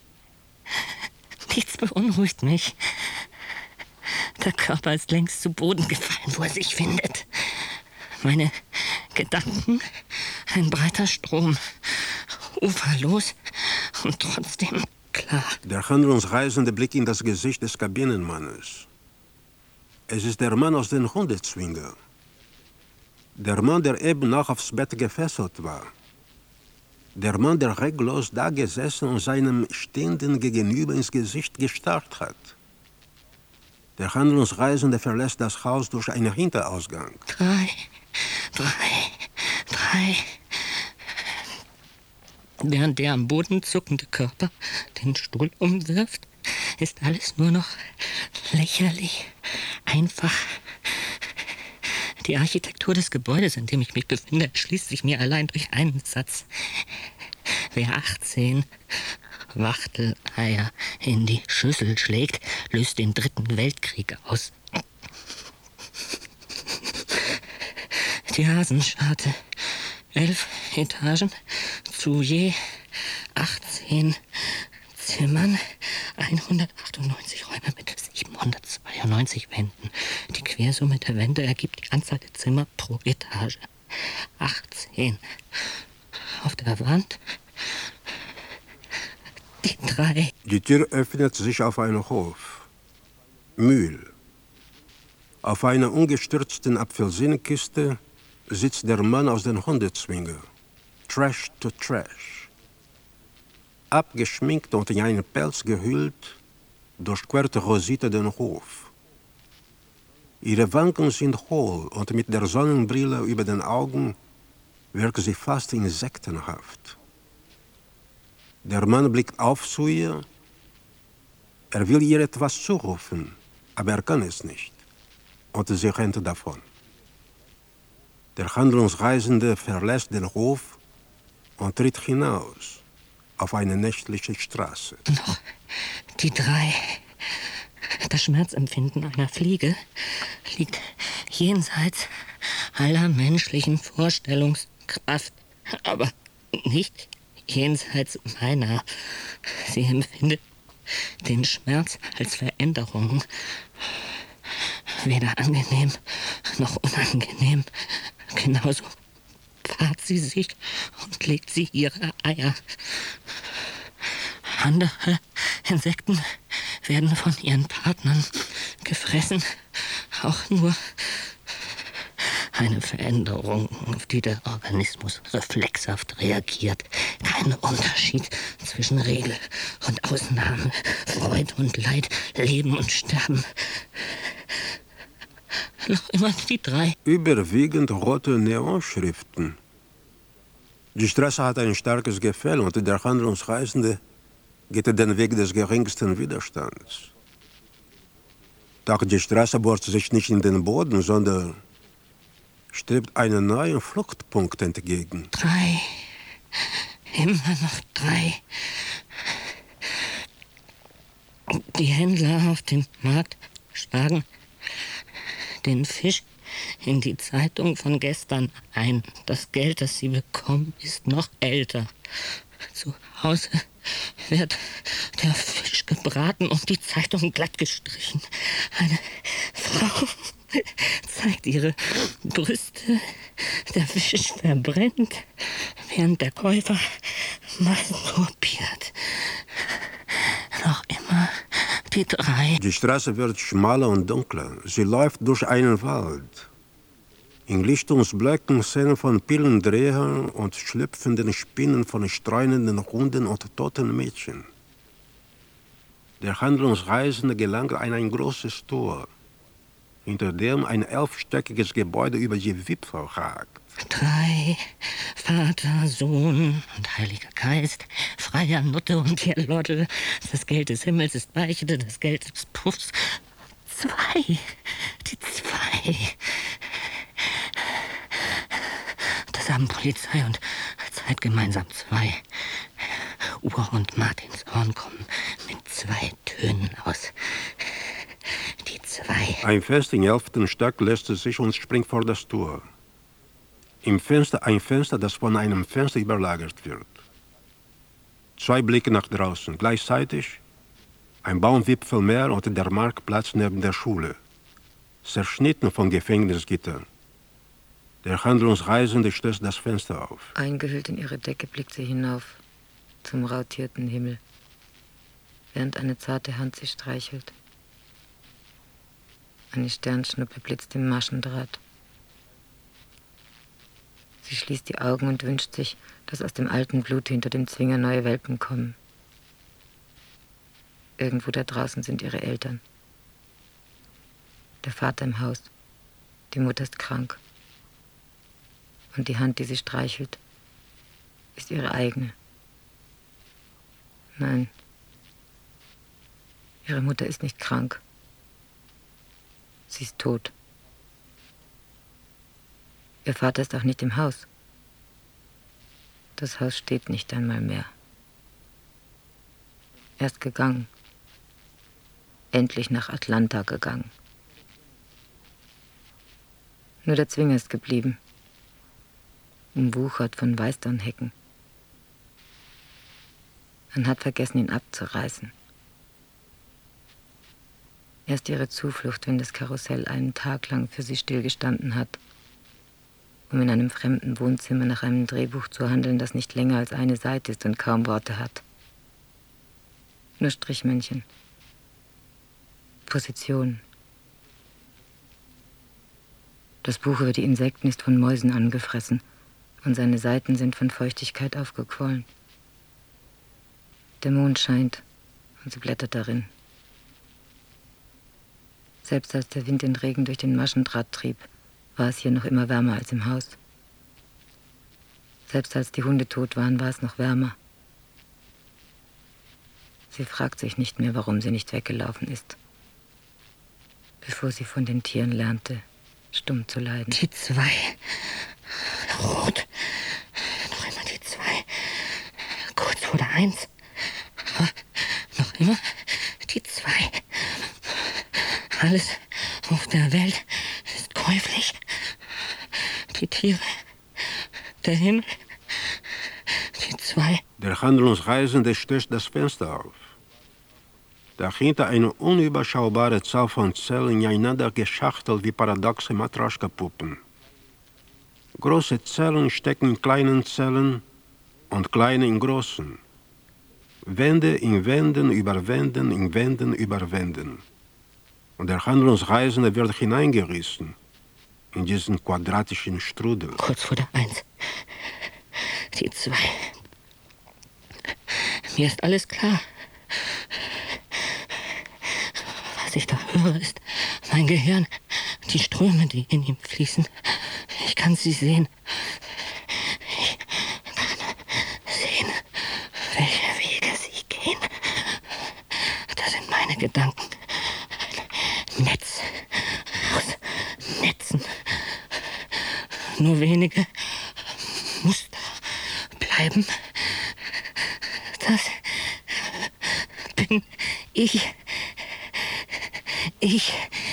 Nichts beunruhigt mich. Der Körper ist längst zu Boden gefallen, wo er sich findet. Meine Gedanken, ein breiter Strom. Uferlos und trotzdem klar. Der Handlungsreisende blickt in das Gesicht des Kabinenmannes. Es ist der Mann aus den Hundezwinger. Der Mann, der eben noch aufs Bett gefesselt war. Der Mann, der reglos da gesessen und seinem Stehenden gegenüber ins Gesicht gestarrt hat. Der Handlungsreisende verlässt das Haus durch einen Hinterausgang. 3. Während der am Boden zuckende Körper den Stuhl umwirft, ist alles nur noch lächerlich, einfach. Die Architektur des Gebäudes, in dem ich mich befinde, erschließt sich mir allein durch einen Satz. Wer 18 Wachteleier in die Schüssel schlägt, löst den 3. Weltkrieg aus. Die Hasenscharte. 11 Etagen zu je 18 Zimmern, 198 Räume mit 792 Wänden. Die Quersumme der Wände ergibt die Anzahl der Zimmer pro Etage. 18. Auf der Wand die 3. Die Tür öffnet sich auf einen Hof. Mühl. Auf einer umgestürzten Apfelsinenkiste sitzt der Mann aus den Hundezwinger. Trash to Trash. Abgeschminkt und in einen Pelz gehüllt, durchquert Rosita den Hof. Ihre Wangen sind hohl und mit der Sonnenbrille über den Augen wirkt sie fast insektenhaft. Der Mann blickt auf zu ihr. Er will ihr etwas zurufen, aber er kann es nicht. Und sie rennt davon. Der Handlungsreisende verlässt den Hof und tritt hinaus auf eine nächtliche Straße. Noch die 3. Das Schmerzempfinden einer Fliege liegt jenseits aller menschlichen Vorstellungskraft, aber nicht jenseits meiner. Sie empfindet den Schmerz als Veränderung, weder angenehm noch unangenehm. Genauso paart sie sich und legt sie ihre Eier. Andere Insekten werden von ihren Partnern gefressen. Auch nur eine Veränderung, auf die der Organismus reflexhaft reagiert. Kein Unterschied zwischen Regel und Ausnahme, Freude und Leid, Leben und Sterben. Noch immer die 3. Überwiegend rote Neonschriften. Die Straße hat ein starkes Gefälle und der Handlungsreisende geht den Weg des geringsten Widerstands. Doch die Straße bohrt sich nicht in den Boden, sondern strebt einen neuen Fluchtpunkt entgegen. 3. Immer noch 3. Die Händler auf dem Markt schlagen den Fisch in die Zeitung von gestern ein. Das Geld, das sie bekommen, ist noch älter. Zu Hause wird der Fisch gebraten und die Zeitung glatt gestrichen. Eine Frau zeigt ihre Brüste. Der Fisch verbrennt, während der Käufer masturbiert. Noch immer die 3. Die Straße wird schmaler und dunkler. Sie läuft durch einen Wald. In Lichtungsblöcken Szenen von Pillendrehern und schlüpfenden Spinnen von streunenden Hunden und toten Mädchen. Der Handlungsreisende gelangt an ein großes Tor, hinter dem ein 11-stöckiges Gebäude über die Wipfel ragt. 3. Vater, Sohn und Heiliger Geist, freier Nutte und ihr Lottel. Das Geld des Himmels ist Beichte, das Geld des Puffs. 2. Die 2. Das haben Polizei und Zeit gemeinsam 2. Uhr und Martinshorn kommen mit 2 Tönen aus. Die 2. Ein Fenster im 11. Stock lässt sich und springt vor das Tor. Im Fenster ein Fenster, das von einem Fenster überlagert wird. 2 Blicke nach draußen. Gleichzeitig ein Baumwipfel mehr und der Marktplatz neben der Schule. Zerschnitten von Gefängnisgittern. Der Handlungsreisende stößt das Fenster auf. Eingehüllt in ihre Decke blickt sie hinauf zum rautierten Himmel, während eine zarte Hand sie streichelt. Eine Sternschnuppe blitzt im Maschendraht. Sie schließt die Augen und wünscht sich, dass aus dem alten Blut hinter dem Zwinger neue Welpen kommen. Irgendwo da draußen sind ihre Eltern. Der Vater im Haus. Die Mutter ist krank. Und die Hand, die sie streichelt, ist ihre eigene. Nein, ihre Mutter ist nicht krank. Sie ist tot. Ihr Vater ist auch nicht im Haus. Das Haus steht nicht einmal mehr. Er ist gegangen. Endlich nach Atlanta gegangen. Nur der Zwinger ist geblieben. Umwuchert von Weißdornhecken. Man hat vergessen, ihn abzureißen. Er ist ihre Zuflucht, wenn das Karussell einen Tag lang für sie stillgestanden hat, um in einem fremden Wohnzimmer nach einem Drehbuch zu handeln, das nicht länger als eine Seite ist und kaum Worte hat. Nur Strichmännchen. Positionen. Das Buch über die Insekten ist von Mäusen angefressen und seine Seiten sind von Feuchtigkeit aufgequollen. Der Mond scheint und sie blättert darin. Selbst als der Wind den Regen durch den Maschendraht trieb, war es hier noch immer wärmer als im Haus. Selbst als die Hunde tot waren, war es noch wärmer. Sie fragt sich nicht mehr, warum sie nicht weggelaufen ist, bevor sie von den Tieren lernte, stumm zu leiden. Die 2 Rot. Noch immer die 2. Kurz vor der 1. Aber noch immer die 2. Alles auf der Welt ist käuflich. Die Tiere, der Himmel, die 2. Der Handlungsreisende stößt das Fenster auf. Dahinter eine unüberschaubare Zahl von Zellen ineinander geschachtelt wie paradoxe Matroschka-Puppen. Große Zellen stecken in kleinen Zellen und kleine in großen. Wände in Wänden über Wänden in Wänden über Wänden. Und der Handlungsreisende wird hineingerissen in diesen quadratischen Strudel. Kurz vor der 1. Die 2. Mir ist alles klar. Was ich da höre, ist mein Gehirn. Die Ströme, die in ihm fließen. Ich kann sie sehen. Ich kann sehen, welche Wege sie gehen. Das sind meine Gedanken. Ein Netz aus Netzen. Nur wenige Muster bleiben. Das bin ich. Ich.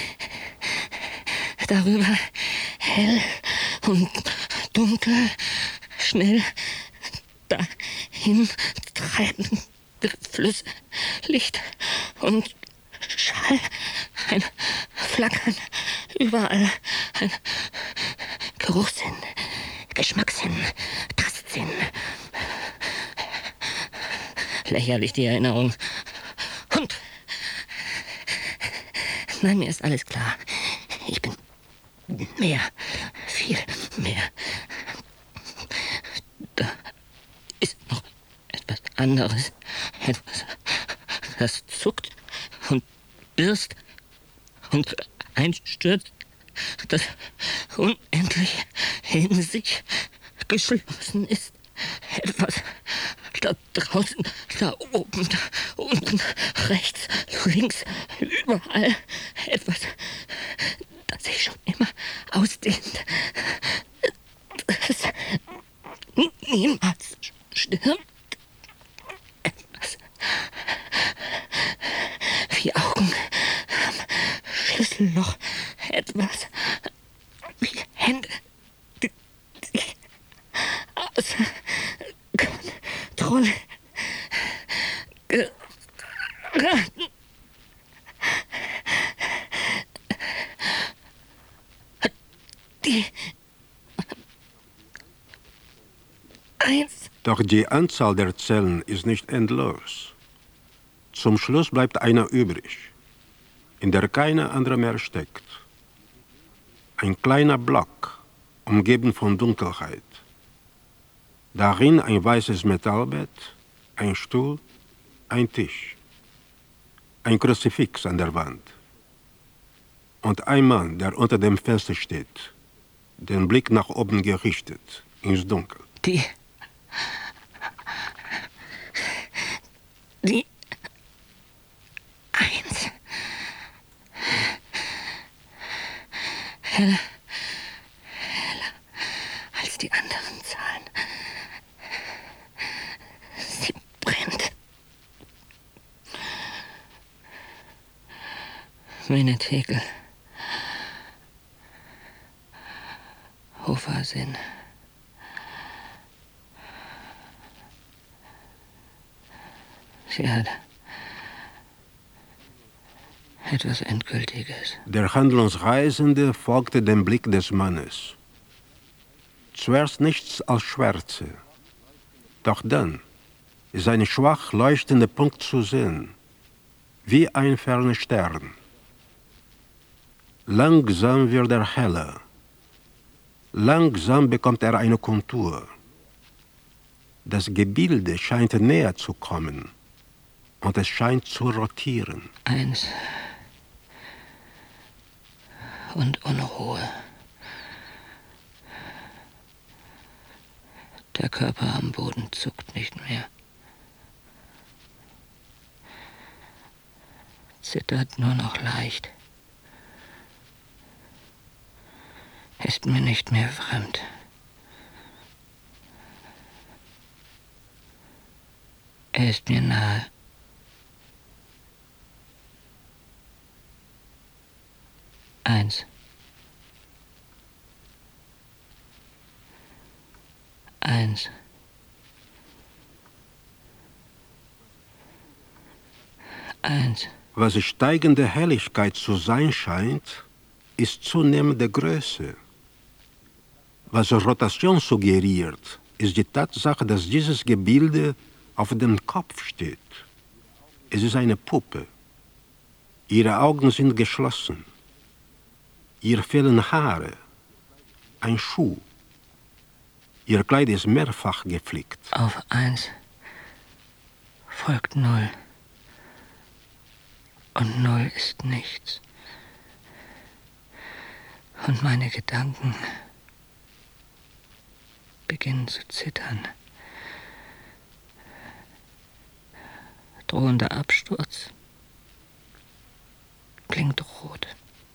Darüber hell und dunkel, schnell dahin treibende Flüsse, Licht und Schall, ein Flackern überall, ein Geruchssinn, Geschmackssinn, Tastsinn. Lächerlich die Erinnerung. Und nein, mir ist alles klar. Ich bin mehr, viel mehr. Da ist noch etwas anderes. Etwas, das zuckt und birst und einstürzt, das unendlich in sich geschlossen ist. Etwas da draußen, da oben, da unten, rechts, links, überall. Etwas, das sich schon immer ausdehnt. Das niemals stirbt. Etwas wie Augen am Schlüsselloch. Etwas wie Hände, die außer Kontrolle geraten. Die 1. Doch die Anzahl der Zellen ist nicht endlos. Zum Schluss bleibt einer übrig, in der keine andere mehr steckt. Ein kleiner Block, umgeben von Dunkelheit. Darin ein weißes Metallbett, ein Stuhl, ein Tisch, ein Kruzifix an der Wand. Und ein Mann, der unter dem Fenster steht, den Blick nach oben gerichtet, ins Dunkel. Die 1. Heller als die anderen Zahlen. Sie brennt. Meine Tegel. Hofersinn. Sie hat etwas Endgültiges. Der Handlungsreisende folgte dem Blick des Mannes. Zuerst nichts als Schwärze. Doch dann ist ein schwach leuchtender Punkt zu sehen, wie ein ferner Stern. Langsam wird er heller. Langsam bekommt er eine Kontur. Das Gebilde scheint näher zu kommen und es scheint zu rotieren. 1. Und Unruhe. Der Körper am Boden zuckt nicht mehr. Zittert nur noch leicht. Ist mir nicht mehr fremd. Er ist mir nahe. Eins. Eins. Eins. Was steigende Helligkeit zu sein scheint, ist zunehmende Größe. Was Rotation suggeriert, ist die Tatsache, dass dieses Gebilde auf dem Kopf steht. Es ist eine Puppe. Ihre Augen sind geschlossen. Ihr fehlen Haare, ein Schuh. Ihr Kleid ist mehrfach geflickt. Auf 1 folgt 0. Und 0 ist nichts. Und meine Gedanken beginnen zu zittern. Drohender Absturz blinkt rot.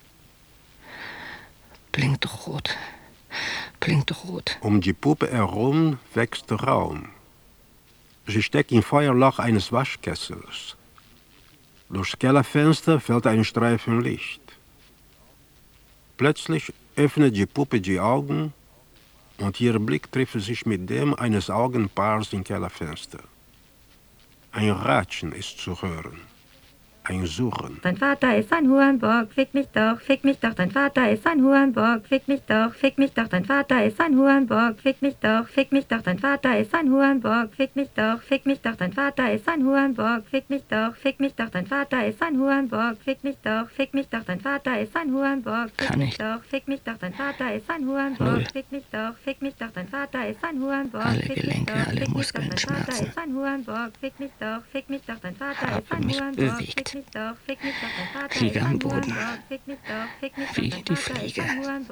Blinkt rot. Blinkt rot. Um die Puppe herum wächst Raum. Sie steckt im Feuerloch eines Waschkessels. Durchs Kellerfenster fällt ein Streifen Licht. Plötzlich öffnet die Puppe die Augen und ihr Blick trifft sich mit dem eines Augenpaars im Kellerfenster. Ein Ratschen ist zu hören. Ein Suchen. Dein Vater ist ein Hurenbock, fick mich doch, dein Vater ist ein Hurenbock, fick mich doch, dein Vater ist ein Hurenbock, fick mich doch, dein Vater ist ein Hurenbock, fick mich doch, dein Vater ist ein Hurenbock, fick mich doch, dein Vater ist ein Hurenbock, fick mich doch, dein Vater ist ein Hurenbock, fick mich doch, dein Vater ist ein Hurenbock, fick mich doch, dein Vater ist ein Hurenbock, alle Gelenke, alle Muskeln schmerzen. Fick mich doch, dein Vater ist ein Habe mich Hurenbock, bewegt. Liege am Boden, wie die Fliege.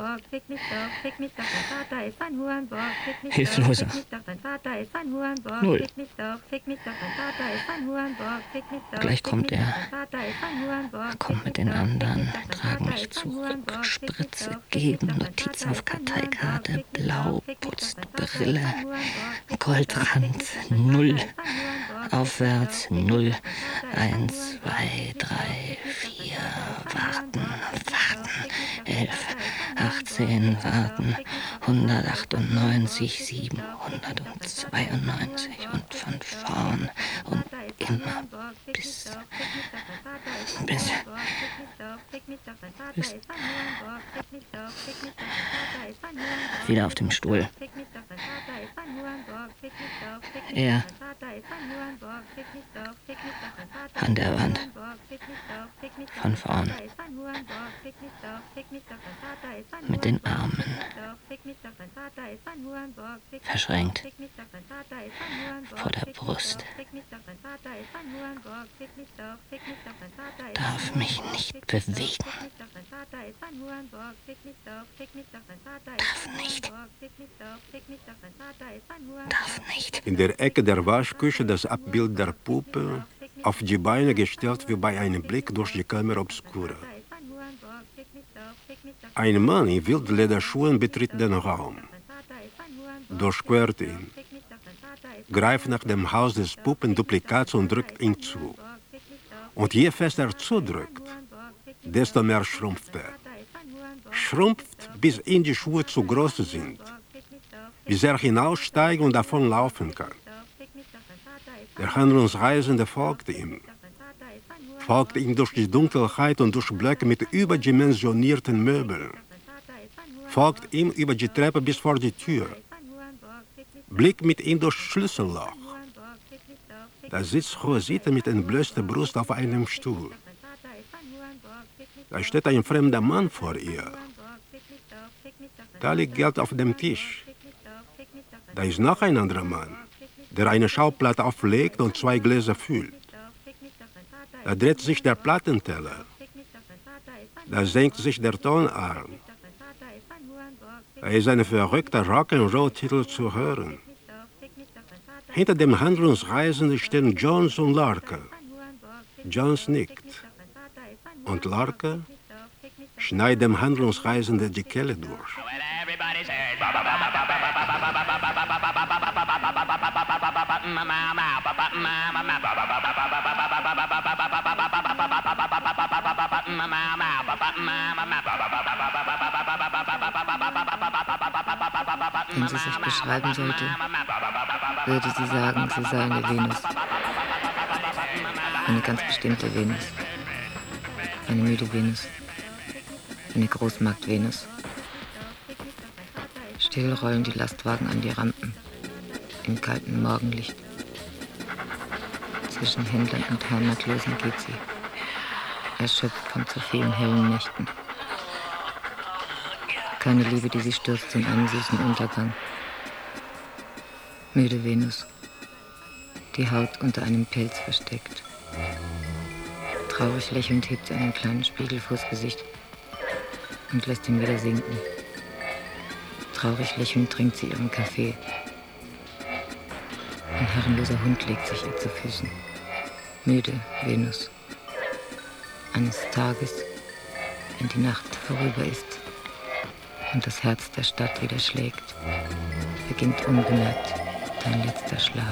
Hilfloser. 0. Gleich kommt er. Kommt mit den anderen, tragen mich zurück, Spritze, geben, Notiz auf Karteikarte, blau, putzt, Brille, Goldrand, 0. Aufwärts, 0. 1, 2, 3, 4, warten, 11, 18, warten, 198, 792 und von vorn und immer bis wieder auf dem Stuhl. Er an der Wand. Von vorn. Mit den Armen. Verschränkt. Vor der Brust. Darf mich nicht bewegen. Darf nicht. Darf nicht. In der Ecke der Waschküche das Abbild der Puppe, auf die Beine gestellt wie bei einem Blick durch die Kamera obscura. Ein Mann in Wildlederschuhen betritt den Raum, durchquert ihn, greift nach dem Haus des Puppenduplikats und drückt ihn zu. Und je fester er zudrückt, desto mehr schrumpft er. Schrumpft, bis ihm die Schuhe zu groß sind, bis er hinaussteigen und davon laufen kann. Der Handlungsreisende folgt ihm durch die Dunkelheit und durch Blöcke mit überdimensionierten Möbeln, folgt ihm über die Treppe bis vor die Tür, blickt mit ihm durchs Schlüsselloch. Da sitzt Rosita mit entblößter Brust auf einem Stuhl. Da steht ein fremder Mann vor ihr. Da liegt Geld auf dem Tisch. Da ist noch ein anderer Mann, der eine Schauplatte auflegt und 2 Gläser füllt. Da dreht sich der Plattenteller. Da senkt sich der Tonarm. Da ist ein verrückter Rock'n'Roll-Titel zu hören. Hinter dem Handlungsreisenden stehen Jones und Larke. Jones nickt. Und Larke schneidet dem Handlungsreisenden die Kehle durch. Wenn sie sich beschreiben sollte, würde sie sagen, sie sei eine Venus. Eine ganz bestimmte Venus. Eine müde Venus. Eine Großmarkt-Venus. Still rollen die Lastwagen an die Rampen. Im kalten Morgenlicht. Zwischen Händlern und Heimatlosen geht sie. Erschöpft von zu vielen hellen Nächten. Keine Liebe, die sie stürzt in einen süßen Untergang. Müde Venus. Die Haut unter einem Pelz versteckt. Traurig lächelnd hebt sie einen kleinen Spiegel vors Gesicht und lässt ihn wieder sinken. Traurig lächelnd trinkt sie ihren Kaffee. Ein herrenloser Hund legt sich ihr zu Füßen. Müde Venus. Eines Tages, wenn die Nacht vorüber ist und das Herz der Stadt wieder schlägt, beginnt unbemerkt dein letzter Schlaf.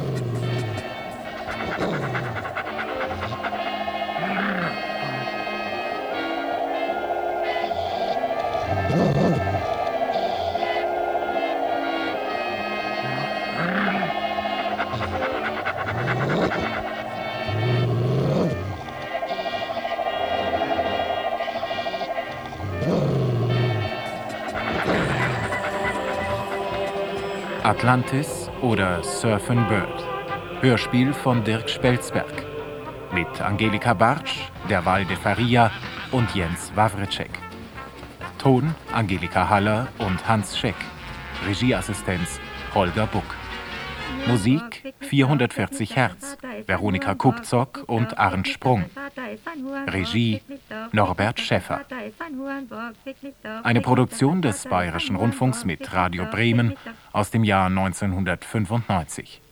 Atlantis oder Surf'n Bird. Hörspiel von Dirk Spelzberg. Mit Angelika Bartsch, Derval de Faria und Jens Wawrecek. Ton Angelika Haller und Hans Scheck. Regieassistenz Holger Buck. Musik 440 Hertz, Veronika Kupzock und Arndt Sprung. Regie Norbert Schäffer. Eine Produktion des Bayerischen Rundfunks mit Radio Bremen aus dem Jahr 1995.